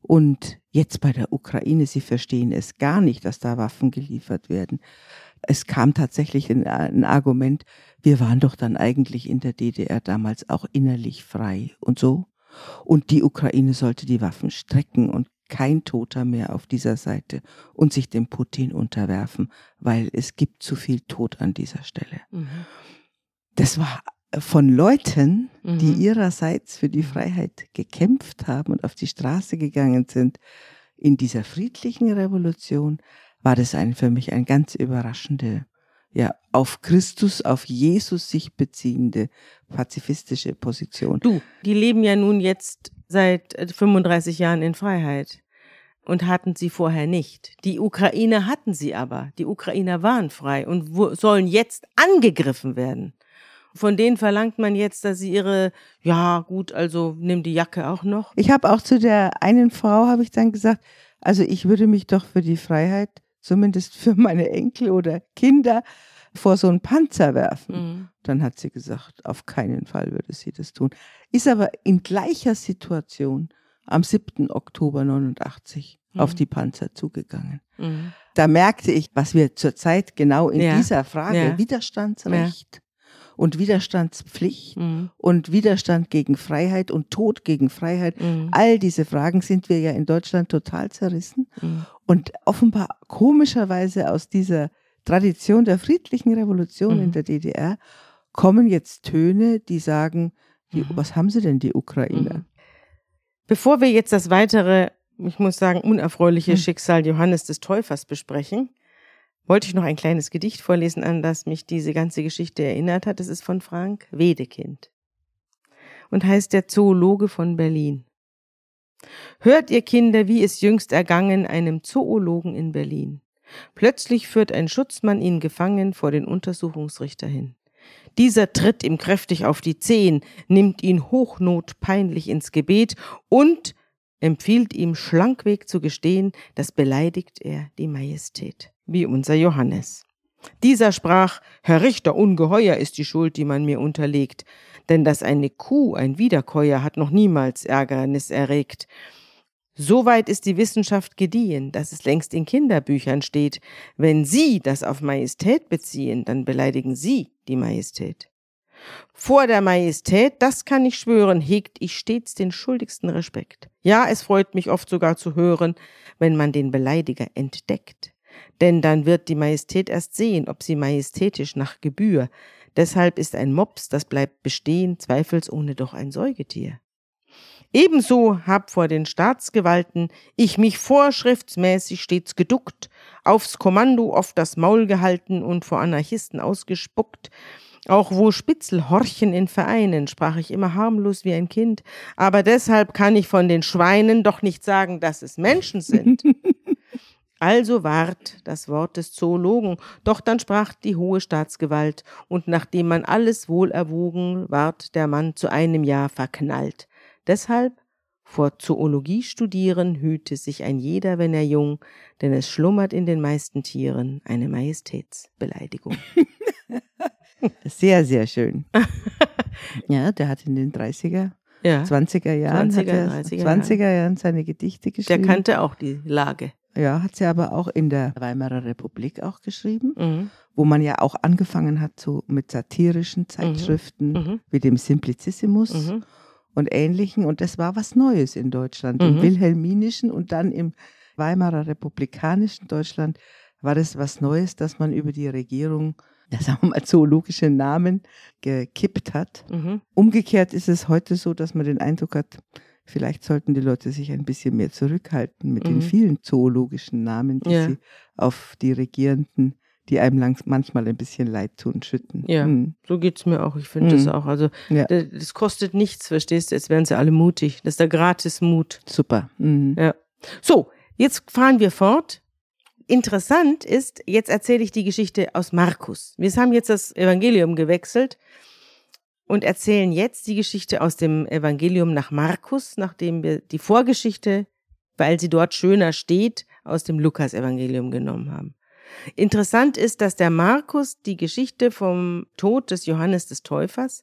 Und jetzt bei der Ukraine, sie verstehen es gar nicht, dass da Waffen geliefert werden. Es kam tatsächlich ein Argument, wir waren doch dann eigentlich in der DDR damals auch innerlich frei und so. Und die Ukraine sollte die Waffen strecken und kein Toter mehr auf dieser Seite und sich dem Putin unterwerfen, weil es gibt zu viel Tod an dieser Stelle. Das war von Leuten, die ihrerseits für die Freiheit gekämpft haben und auf die Straße gegangen sind. In dieser friedlichen Revolution war das für mich ein ganz überraschende, ja, auf Christus, auf Jesus sich beziehende pazifistische Position. Du, die leben ja nun jetzt seit 35 Jahren in Freiheit und hatten sie vorher nicht. Die Ukrainer hatten sie aber. Die Ukrainer waren frei und sollen jetzt angegriffen werden. Von denen verlangt man jetzt, dass sie also nimm die Jacke auch noch. Ich habe auch zu der einen Frau, habe ich dann gesagt, also ich würde mich doch für die Freiheit, zumindest für meine Enkel oder Kinder, vor so einen Panzer werfen. Dann hat sie gesagt, auf keinen Fall würde sie das tun. Ist aber in gleicher Situation am 7. Oktober 89 auf die Panzer zugegangen. Da merkte ich, was wir zurzeit genau in dieser Frage, Widerstandsrecht und Widerstandspflicht und Widerstand gegen Freiheit und Tod gegen Freiheit, all diese Fragen sind wir ja in Deutschland total zerrissen. Und offenbar komischerweise aus dieser Tradition der friedlichen Revolution in der DDR kommen jetzt Töne, die sagen, was haben sie denn, die Ukrainer? Bevor wir jetzt das weitere, ich muss sagen, unerfreuliche Schicksal Johannes des Täufers besprechen, wollte ich noch ein kleines Gedicht vorlesen, an das mich diese ganze Geschichte erinnert hat. Es ist von Frank Wedekind und heißt Der Zoologe von Berlin. Hört ihr Kinder, wie es jüngst ergangen einem Zoologen in Berlin. Plötzlich führt ein Schutzmann ihn gefangen vor den Untersuchungsrichter hin. Dieser tritt ihm kräftig auf die Zehen, nimmt ihn hochnotpeinlich ins Gebet und empfiehlt ihm schlankweg zu gestehen, das beleidigt er die Majestät, wie unser Johannes. Dieser sprach, Herr Richter, ungeheuer ist die Schuld, die man mir unterlegt, denn dass eine Kuh ein Wiederkäuer hat noch niemals Ärgernis erregt. Soweit ist die Wissenschaft gediehen, dass es längst in Kinderbüchern steht. Wenn Sie das auf Majestät beziehen, dann beleidigen Sie die Majestät. Vor der Majestät, das kann ich schwören, hegt ich stets den schuldigsten Respekt. Ja, es freut mich oft sogar zu hören, wenn man den Beleidiger entdeckt. Denn dann wird die Majestät erst sehen, ob sie majestätisch nach Gebühr. Deshalb ist ein Mops, das bleibt bestehen, zweifelsohne doch ein Säugetier. Ebenso hab vor den Staatsgewalten ich mich vorschriftsmäßig stets geduckt, aufs Kommando oft das Maul gehalten und vor Anarchisten ausgespuckt. Auch wo Spitzel horchen in Vereinen, sprach ich immer harmlos wie ein Kind, aber deshalb kann ich von den Schweinen doch nicht sagen, dass es Menschen sind. Also ward das Wort des Zoologen, doch dann sprach die hohe Staatsgewalt, und nachdem man alles wohl erwogen, ward der Mann zu einem Jahr verknallt. Deshalb vor Zoologie studieren hüte sich ein jeder, wenn er jung, denn es schlummert in den meisten Tieren eine Majestätsbeleidigung. Sehr, sehr schön. Ja, der hat in den 30er, 20er Jahren, 20er Jahren seine Gedichte geschrieben. Der kannte auch die Lage. Ja, hat sie aber auch in der Weimarer Republik auch geschrieben, wo man ja auch angefangen hat so mit satirischen Zeitschriften wie dem Simplicissimus und Ähnlichen. Und das war was Neues in Deutschland. Im wilhelminischen und dann im Weimarer republikanischen Deutschland war das was Neues, dass man über die Regierung, ja, sagen wir mal, zoologische Namen gekippt hat. Umgekehrt ist es heute so, dass man den Eindruck hat, vielleicht sollten die Leute sich ein bisschen mehr zurückhalten mit den vielen zoologischen Namen, die sie auf die Regierenden, die einem manchmal ein bisschen leid tun, schütten. Ja, so geht's mir auch. Ich finde das auch. Also das kostet nichts, verstehst du? Jetzt werden sie alle mutig. Das ist der Gratis-Mut. Super. Ja. So, jetzt fahren wir fort. Interessant ist, jetzt erzähle ich die Geschichte aus Markus. Wir haben jetzt das Evangelium gewechselt und erzählen jetzt die Geschichte aus dem Evangelium nach Markus, nachdem wir die Vorgeschichte, weil sie dort schöner steht, aus dem Lukas-Evangelium genommen haben. Interessant ist, dass der Markus die Geschichte vom Tod des Johannes des Täufers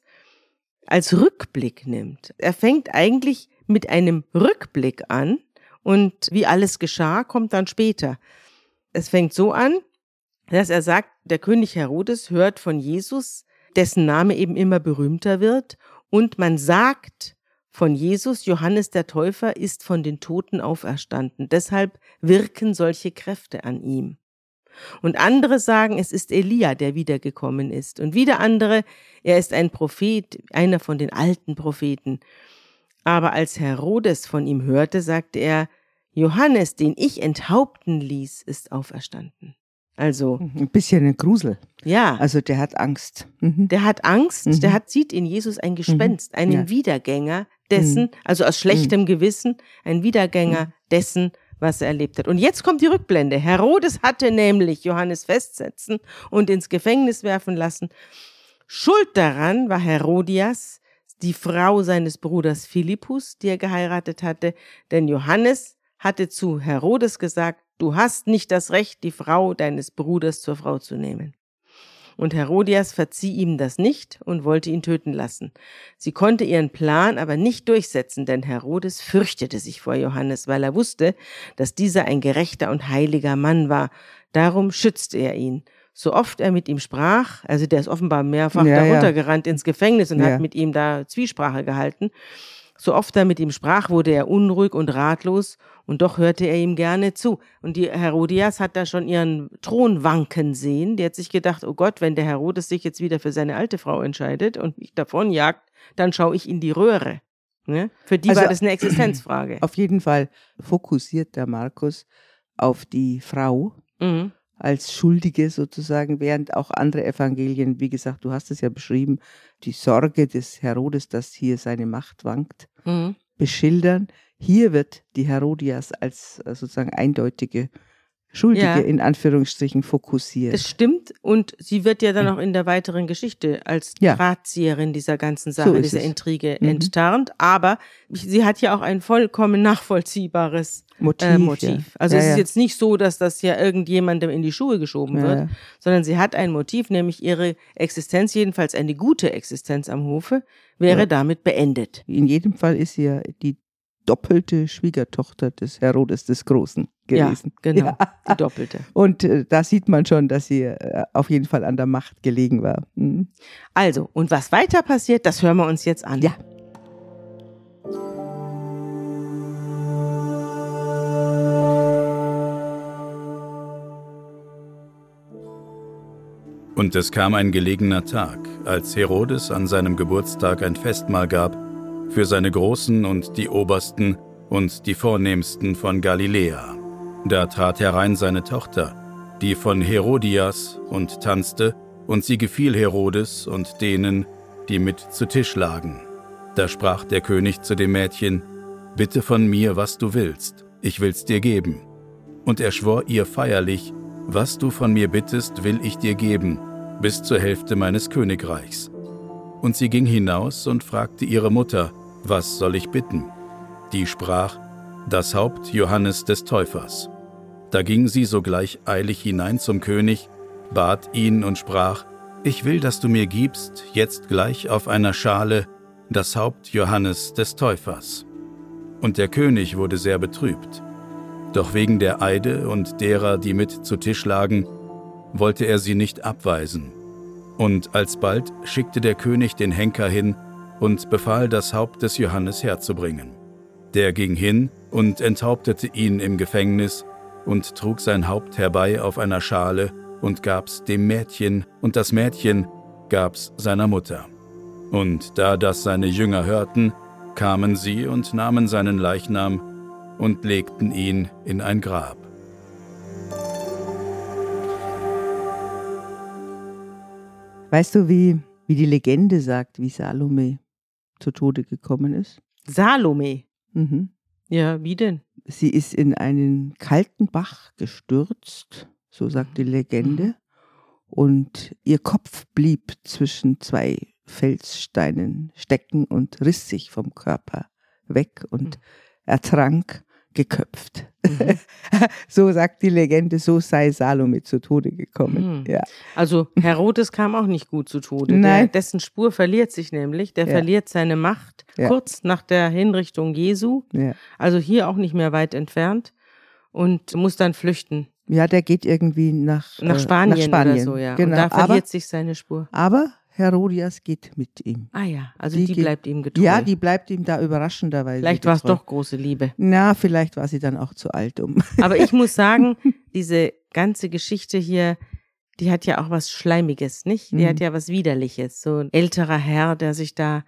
als Rückblick nimmt. Er fängt eigentlich mit einem Rückblick an und wie alles geschah, kommt dann später. Es fängt so an, dass er sagt, der König Herodes hört von Jesus, dessen Name eben immer berühmter wird, und man sagt von Jesus, Johannes der Täufer ist von den Toten auferstanden. Deshalb wirken solche Kräfte an ihm. Und andere sagen, es ist Elia, der wiedergekommen ist. Und wieder andere, er ist ein Prophet, einer von den alten Propheten. Aber als Herodes von ihm hörte, sagte er, Johannes, den ich enthaupten ließ, ist auferstanden. Also ein bisschen ein Grusel. Ja. Also der hat Angst. Der hat Angst, sieht in Jesus ein Gespenst, einen Wiedergänger dessen, also aus schlechtem Gewissen, ein Wiedergänger dessen, was er erlebt hat. Und jetzt kommt die Rückblende. Herodes hatte nämlich Johannes festsetzen und ins Gefängnis werfen lassen. Schuld daran war Herodias, die Frau seines Bruders Philippus, die er geheiratet hatte, denn Johannes hatte zu Herodes gesagt, du hast nicht das Recht, die Frau deines Bruders zur Frau zu nehmen. Und Herodias verzieh ihm das nicht und wollte ihn töten lassen. Sie konnte ihren Plan aber nicht durchsetzen, denn Herodes fürchtete sich vor Johannes, weil er wusste, dass dieser ein gerechter und heiliger Mann war. Darum schützte er ihn. So oft er mit ihm sprach, also der ist offenbar mehrfach darunter gerannt ins Gefängnis und hat mit ihm da Zwiesprache gehalten, so oft er mit ihm sprach, wurde er unruhig und ratlos, und doch hörte er ihm gerne zu. Und die Herodias hat da schon ihren Thron wanken sehen. Die hat sich gedacht, oh Gott, wenn der Herodes sich jetzt wieder für seine alte Frau entscheidet und mich davonjagt, dann schaue ich in die Röhre. Ne? Für die war das eine Existenzfrage. Auf jeden Fall fokussiert der Markus auf die Frau als Schuldige sozusagen, während auch andere Evangelien, wie gesagt, du hast es ja beschrieben, die Sorge des Herodes, dass hier seine Macht wankt, beschildern. Hier wird die Herodias als sozusagen eindeutige Schuldige in Anführungsstrichen fokussiert. Das stimmt, und sie wird ja dann auch in der weiteren Geschichte als Drahtzieherin dieser ganzen Sache, so dieser Intrige enttarnt, aber sie hat ja auch ein vollkommen nachvollziehbares Motiv. Ja. Also es ist jetzt nicht so, dass das ja irgendjemandem in die Schuhe geschoben wird, sondern sie hat ein Motiv, nämlich ihre Existenz, jedenfalls eine gute Existenz am Hofe, wäre damit beendet. In jedem Fall ist sie ja die doppelte Schwiegertochter des Herodes des Großen gewesen. Ja, genau, die doppelte. Und da sieht man schon, dass sie auf jeden Fall an der Macht gelegen war. Mhm. Also, und was weiter passiert, das hören wir uns jetzt an. Ja. Und es kam ein gelegener Tag, als Herodes an seinem Geburtstag ein Festmahl gab für seine Großen und die Obersten und die Vornehmsten von Galiläa. Da trat herein seine Tochter, die von Herodias, und tanzte, und sie gefiel Herodes und denen, die mit zu Tisch lagen. Da sprach der König zu dem Mädchen: »Bitte von mir, was du willst, ich will's dir geben.« Und er schwor ihr feierlich: »Was du von mir bittest, will ich dir geben, bis zur Hälfte meines Königreichs.« Und sie ging hinaus und fragte ihre Mutter: »Was soll ich bitten?« Die sprach: »Das Haupt Johannes des Täufers.« Da ging sie sogleich eilig hinein zum König, bat ihn und sprach: »Ich will, dass du mir gibst, jetzt gleich auf einer Schale, das Haupt Johannes des Täufers.« Und der König wurde sehr betrübt. Doch wegen der Eide und derer, die mit zu Tisch lagen, wollte er sie nicht abweisen. Und alsbald schickte der König den Henker hin und befahl, das Haupt des Johannes herzubringen. Der ging hin und enthauptete ihn im Gefängnis und trug sein Haupt herbei auf einer Schale und gab's dem Mädchen, und das Mädchen gab's seiner Mutter. Und da das seine Jünger hörten, kamen sie und nahmen seinen Leichnam und legten ihn in ein Grab. Weißt du, wie die Legende sagt, wie Salome zu Tode gekommen ist? Salome? Mhm. Ja, wie denn? Sie ist in einen kalten Bach gestürzt, so sagt die Legende, und ihr Kopf blieb zwischen zwei Felssteinen stecken und riss sich vom Körper weg und ertrank, geköpft. So sagt die Legende, so sei Salome zu Tode gekommen. Ja. Also Herodes kam auch nicht gut zu Tode. Nein. Dessen Spur verliert sich nämlich. Der verliert seine Macht kurz nach der Hinrichtung Jesu. Ja. Also hier auch nicht mehr weit entfernt und muss dann flüchten. Ja, der geht irgendwie nach Spanien oder so, ja. Genau. Und da verliert sich seine Spur. Aber Herodias geht mit ihm. Ah ja, also die bleibt ihm getreu. Ja, die bleibt ihm da überraschenderweise Vielleicht war es doch große Liebe. Na, vielleicht war sie dann auch zu alt um. Aber ich muss sagen, diese ganze Geschichte hier, die hat ja auch was Schleimiges, nicht? Die hat ja was Widerliches. So ein älterer Herr, der sich da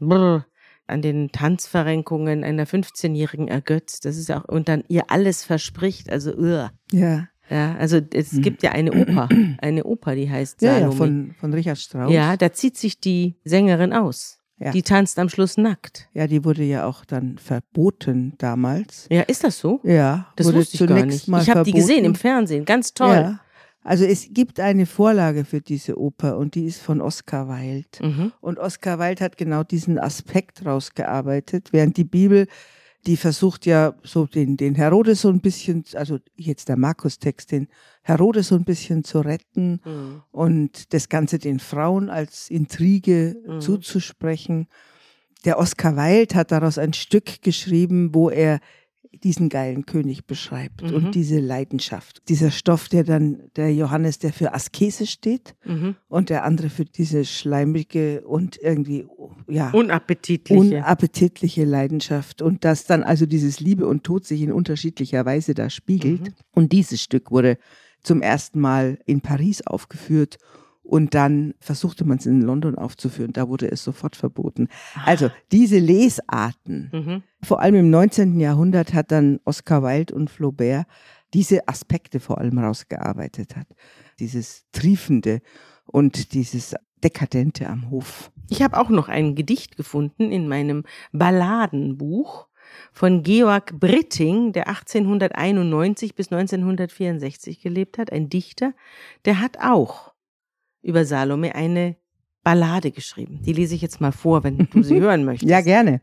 an den Tanzverrenkungen einer 15-Jährigen ergötzt. Das ist ja auch, und dann ihr alles verspricht, also Ja. Ja, also es gibt ja eine Oper, die heißt Salome. Ja, von Richard Strauss. Ja, da zieht sich die Sängerin aus. Ja. Die tanzt am Schluss nackt. Ja, die wurde ja auch dann verboten damals. Ja, ist das so? Ja. Das wusste ich gar nicht. Ich habe die gesehen im Fernsehen, ganz toll. Ja. Also es gibt eine Vorlage für diese Oper und die ist von Oscar Wilde. Und Oscar Wilde hat genau diesen Aspekt rausgearbeitet, während die Bibel, die versucht ja so den Herodes so ein bisschen, also jetzt der Markus-Text, den Herodes so ein bisschen zu retten und das Ganze den Frauen als Intrige zuzusprechen. Der Oscar Wilde hat daraus ein Stück geschrieben, wo er diesen geilen König beschreibt und diese Leidenschaft. Dieser Stoff, der Johannes, der für Askese steht und der andere für diese schleimige und irgendwie, ja, unappetitliche Leidenschaft und dass dann also dieses Liebe und Tod sich in unterschiedlicher Weise da spiegelt. Und dieses Stück wurde zum ersten Mal in Paris aufgeführt. Und dann versuchte man es in London aufzuführen, da wurde es sofort verboten. Also diese Lesarten, vor allem im 19. Jahrhundert hat dann Oscar Wilde und Flaubert diese Aspekte vor allem rausgearbeitet hat. Dieses Triefende und dieses Dekadente am Hof. Ich habe auch noch ein Gedicht gefunden in meinem Balladenbuch von Georg Britting, der 1891 bis 1964 gelebt hat, ein Dichter, der hat auch über Salome eine Ballade geschrieben. Die lese ich jetzt mal vor, wenn du sie hören möchtest. Ja, gerne.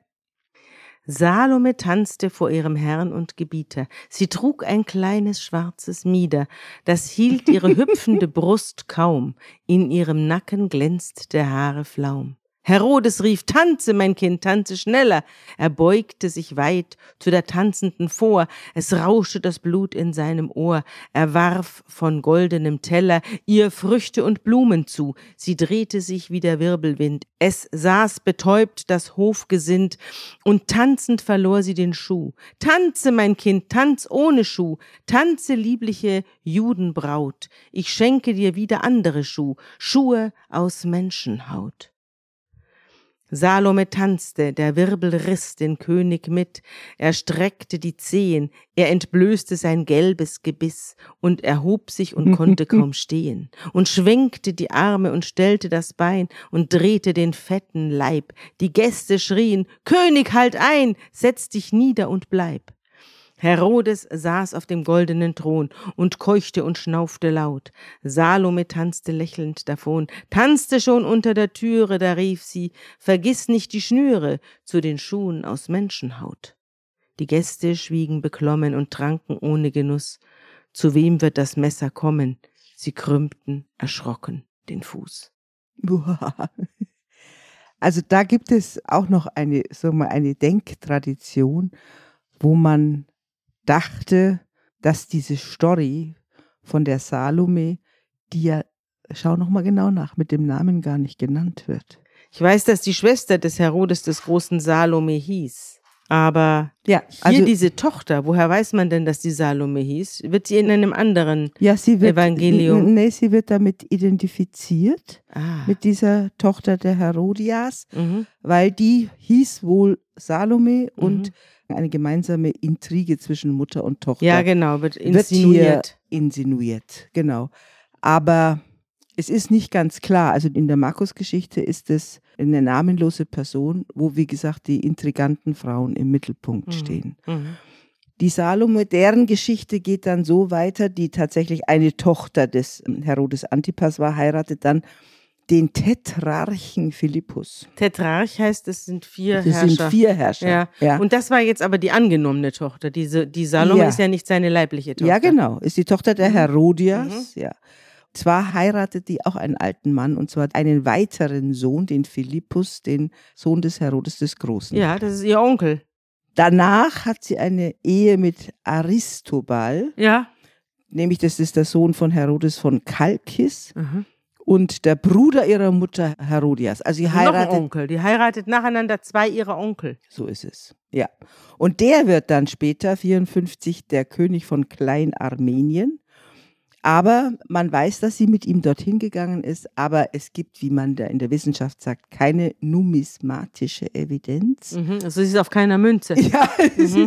Salome tanzte vor ihrem Herrn und Gebieter. Sie trug ein kleines schwarzes Mieder, das hielt ihre hüpfende Brust kaum. In ihrem Nacken glänzt der Haare Flaum. Herodes rief, tanze, mein Kind, tanze schneller. Er beugte sich weit zu der Tanzenden vor. Es rauschte das Blut in seinem Ohr. Er warf von goldenem Teller ihr Früchte und Blumen zu. Sie drehte sich wie der Wirbelwind. Es saß betäubt das Hofgesind und tanzend verlor sie den Schuh. Tanze, mein Kind, tanz ohne Schuh. Tanze, liebliche Judenbraut. Ich schenke dir wieder andere Schuhe aus Menschenhaut. Salome tanzte, der Wirbel riss den König mit, er streckte die Zehen, er entblößte sein gelbes Gebiss und erhob sich und konnte kaum stehen und schwenkte die Arme und stellte das Bein und drehte den fetten Leib. Die Gäste schrien, König, halt ein, setz dich nieder und bleib. Herodes saß auf dem goldenen Thron und keuchte und schnaufte laut. Salome tanzte lächelnd davon, tanzte schon unter der Türe, da rief sie, vergiss nicht die Schnüre zu den Schuhen aus Menschenhaut. Die Gäste schwiegen beklommen und tranken ohne Genuss. Zu wem wird das Messer kommen? Sie krümmten erschrocken den Fuß. Also da gibt es auch noch eine Denktradition, wo man dachte, dass diese Story von der Salome, die ja, schau noch mal genau nach, mit dem Namen gar nicht genannt wird. Ich weiß, dass die Schwester des Herodes des großen Salome hieß, aber ja, hier diese Tochter, woher weiß man denn, dass die Salome hieß? Wird sie in einem anderen Evangelium? Nee, sie wird damit identifiziert, mit dieser Tochter der Herodias, weil die hieß wohl Salome und eine gemeinsame Intrige zwischen Mutter und Tochter. Ja, genau, wird insinuiert. Genau. Aber es ist nicht ganz klar. Also in der Markus-Geschichte ist es eine namenlose Person, wo, wie gesagt, die intriganten Frauen im Mittelpunkt stehen. Die Salome, deren Geschichte geht dann so weiter, die tatsächlich eine Tochter des Herodes Antipas war, heiratet dann den Tetrarchen Philippus. Tetrarch heißt, es sind 4 Herrscher. Es sind 4 Herrscher. Ja. Und das war jetzt aber die angenommene Tochter. Die Salome ist ja nicht seine leibliche Tochter. Ja, genau. Ist die Tochter der Herodias. Ja. Zwar heiratet die auch einen alten Mann, und zwar einen weiteren Sohn, den Philippus, den Sohn des Herodes des Großen. Ja, das ist ihr Onkel. Danach hat sie eine Ehe mit Aristobal. Ja. Nämlich, das ist der Sohn von Herodes von Chalkis. Und der Bruder ihrer Mutter Herodias. Also sie heiratet. Noch ein Onkel. Die heiratet nacheinander 2 ihrer Onkel. So ist es. Ja. Und der wird dann später 54 der König von Klein-Armenien. Aber man weiß, dass sie mit ihm dorthin gegangen ist. Aber es gibt, wie man da in der Wissenschaft sagt, keine numismatische Evidenz. Also sie ist auf keiner Münze. Ja, sie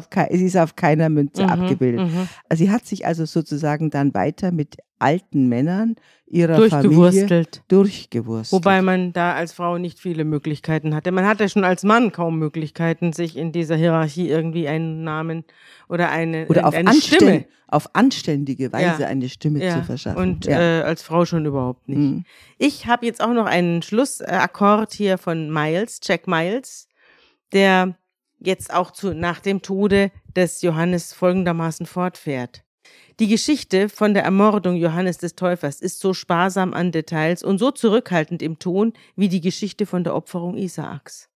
ist auf keiner Münze abgebildet. Also sie hat sich also sozusagen dann weiter mit alten Männern ihrer Familie durchgewurstelt. Wobei man da als Frau nicht viele Möglichkeiten hatte. Man hatte schon als Mann kaum Möglichkeiten, sich in dieser Hierarchie irgendwie einen Namen oder eine Stimme auf anständige Weise eine Stimme zu verschaffen. Und als Frau schon überhaupt nicht. Ich habe jetzt auch noch einen Schlussakkord hier von Jack Miles, der jetzt auch nach dem Tode des Johannes folgendermaßen fortfährt. Die Geschichte von der Ermordung Johannes des Täufers ist so sparsam an Details und so zurückhaltend im Ton wie die Geschichte von der Opferung Isaaks.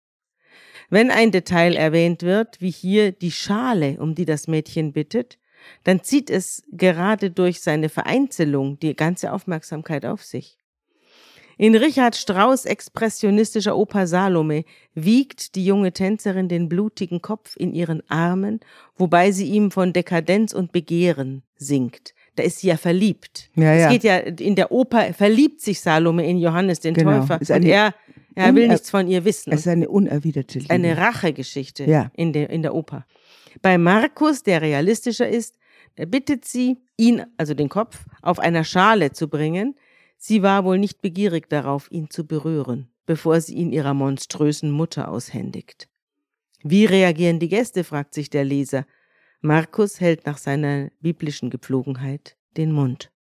Wenn ein Detail erwähnt wird, wie hier die Schale, um die das Mädchen bittet, dann zieht es gerade durch seine Vereinzelung die ganze Aufmerksamkeit auf sich. In Richard Strauss' expressionistischer Oper Salome wiegt die junge Tänzerin den blutigen Kopf in ihren Armen, wobei sie ihm von Dekadenz und Begehren singt. Da ist sie ja verliebt. Es geht ja in der Oper, verliebt sich Salome in Johannes den Täufer und er will nichts von ihr wissen. Es ist eine unerwiderte Liebe. Eine Rachegeschichte in der Oper. Bei Markus, der realistischer ist, bittet sie, ihn, also den Kopf, auf einer Schale zu bringen. Sie war wohl nicht begierig darauf, ihn zu berühren, bevor sie ihn ihrer monströsen Mutter aushändigt. Wie reagieren die Gäste, fragt sich der Leser. Markus hält nach seiner biblischen Gepflogenheit den Mund.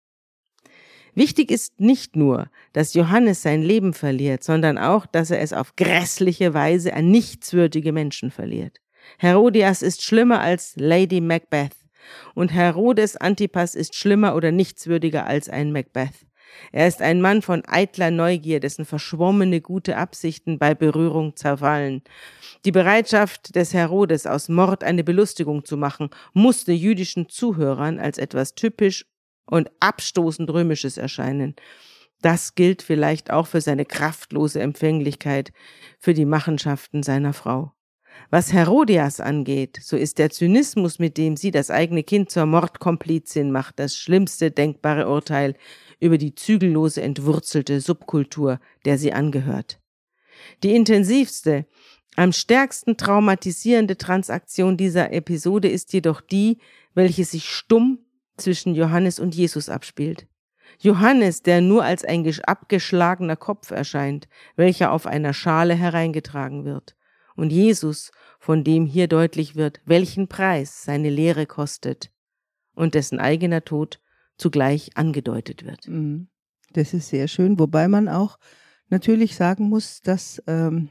Wichtig ist nicht nur, dass Johannes sein Leben verliert, sondern auch, dass er es auf grässliche Weise an nichtswürdige Menschen verliert. Herodias ist schlimmer als Lady Macbeth und Herodes Antipas ist schlimmer oder nichtswürdiger als ein Macbeth. Er ist ein Mann von eitler Neugier, dessen verschwommene gute Absichten bei Berührung zerfallen. Die Bereitschaft des Herodes, aus Mord eine Belustigung zu machen, musste jüdischen Zuhörern als etwas typisch und abstoßend Römisches erscheinen. Das gilt vielleicht auch für seine kraftlose Empfänglichkeit für die Machenschaften seiner Frau. Was Herodias angeht, so ist der Zynismus, mit dem sie das eigene Kind zur Mordkomplizin macht, das schlimmste denkbare Urteil über die zügellose, entwurzelte Subkultur, der sie angehört. Die intensivste, am stärksten traumatisierende Transaktion dieser Episode ist jedoch die, welche sich stumm zwischen Johannes und Jesus abspielt. Johannes, der nur als ein abgeschlagener Kopf erscheint, welcher auf einer Schale hereingetragen wird. Und Jesus, von dem hier deutlich wird, welchen Preis seine Lehre kostet und dessen eigener Tod zugleich angedeutet wird. Das ist sehr schön, wobei man auch natürlich sagen muss, dass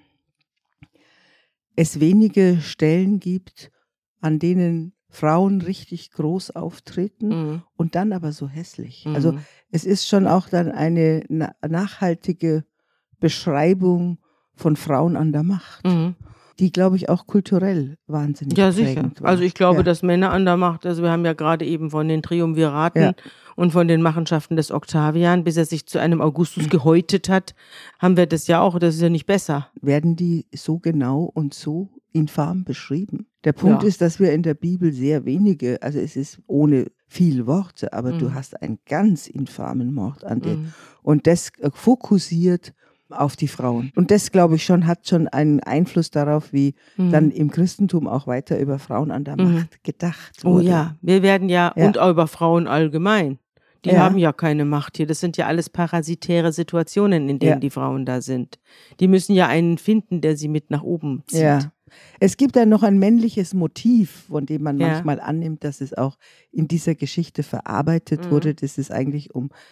es wenige Stellen gibt, an denen Frauen richtig groß auftreten und dann aber so hässlich. Also es ist schon auch dann eine nachhaltige Beschreibung von Frauen an der Macht, die, glaube ich, auch kulturell wahnsinnig prägend war. Also ich glaube, dass Männer an der Macht, also wir haben ja gerade eben von den Triumviraten und von den Machenschaften des Octavian, bis er sich zu einem Augustus gehäutet hat, haben wir das ja auch, das ist ja nicht besser. Werden die so genau und so infam beschrieben? Der Punkt ist, dass wir in der Bibel sehr wenige, also es ist ohne viel Worte, aber du hast einen ganz infamen Mord an den und das fokussiert auf die Frauen. Und das, glaube ich, hat schon einen Einfluss darauf, wie dann im Christentum auch weiter über Frauen an der Macht gedacht wurde. Oh ja, wir werden und auch über Frauen allgemein. Die haben ja keine Macht hier. Das sind ja alles parasitäre Situationen, in denen die Frauen da sind. Die müssen ja einen finden, der sie mit nach oben zieht. Ja. Es gibt dann noch ein männliches Motiv, von dem man manchmal annimmt, dass es auch in dieser Geschichte verarbeitet wurde. Das ist eigentlich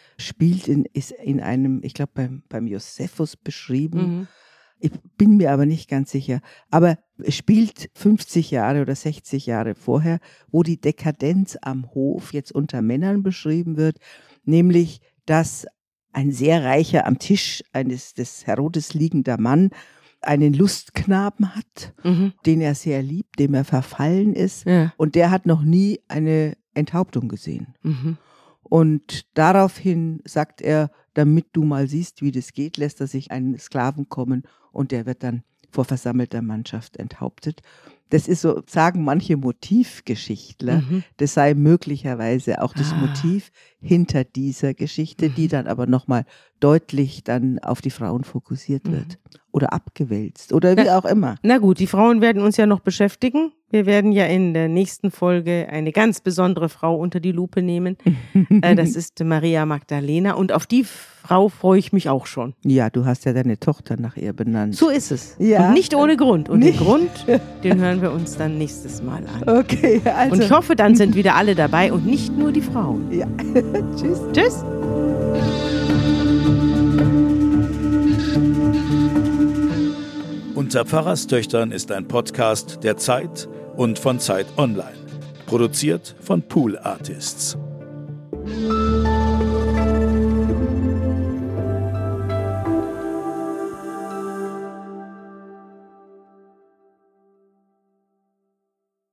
ist in einem, ich glaube beim Josephus beschrieben. Ich bin mir aber nicht ganz sicher. Aber es spielt 50 Jahre oder 60 Jahre vorher, wo die Dekadenz am Hof jetzt unter Männern beschrieben wird, nämlich, dass ein sehr reicher am Tisch des Herodes liegender Mann einen Lustknaben hat, den er sehr liebt, dem er verfallen ist. Ja. Und der hat noch nie eine Enthauptung gesehen. Und daraufhin sagt er, damit du mal siehst, wie das geht, lässt er sich einen Sklaven kommen und der wird dann vor versammelter Mannschaft enthauptet. Das ist so, sagen manche Motivgeschichtler, das sei möglicherweise auch das Motiv hinter dieser Geschichte, die dann aber nochmal deutlich dann auf die Frauen fokussiert wird oder abgewälzt oder wie auch immer. Na gut, die Frauen werden uns ja noch beschäftigen. Wir werden ja in der nächsten Folge eine ganz besondere Frau unter die Lupe nehmen. Das ist Maria Magdalena und auf die Frau freue ich mich auch schon. Ja, du hast ja deine Tochter nach ihr benannt. So ist es. Ja. Und nicht ohne Grund. Und den Grund, den hören wir uns dann nächstes Mal an. Okay, also. Und ich hoffe, dann sind wieder alle dabei und nicht nur die Frauen. Ja. Tschüss. Tschüss. Unter Pfarrerstöchtern ist ein Podcast der Zeit und von Zeit Online. Produziert von Pool Artists.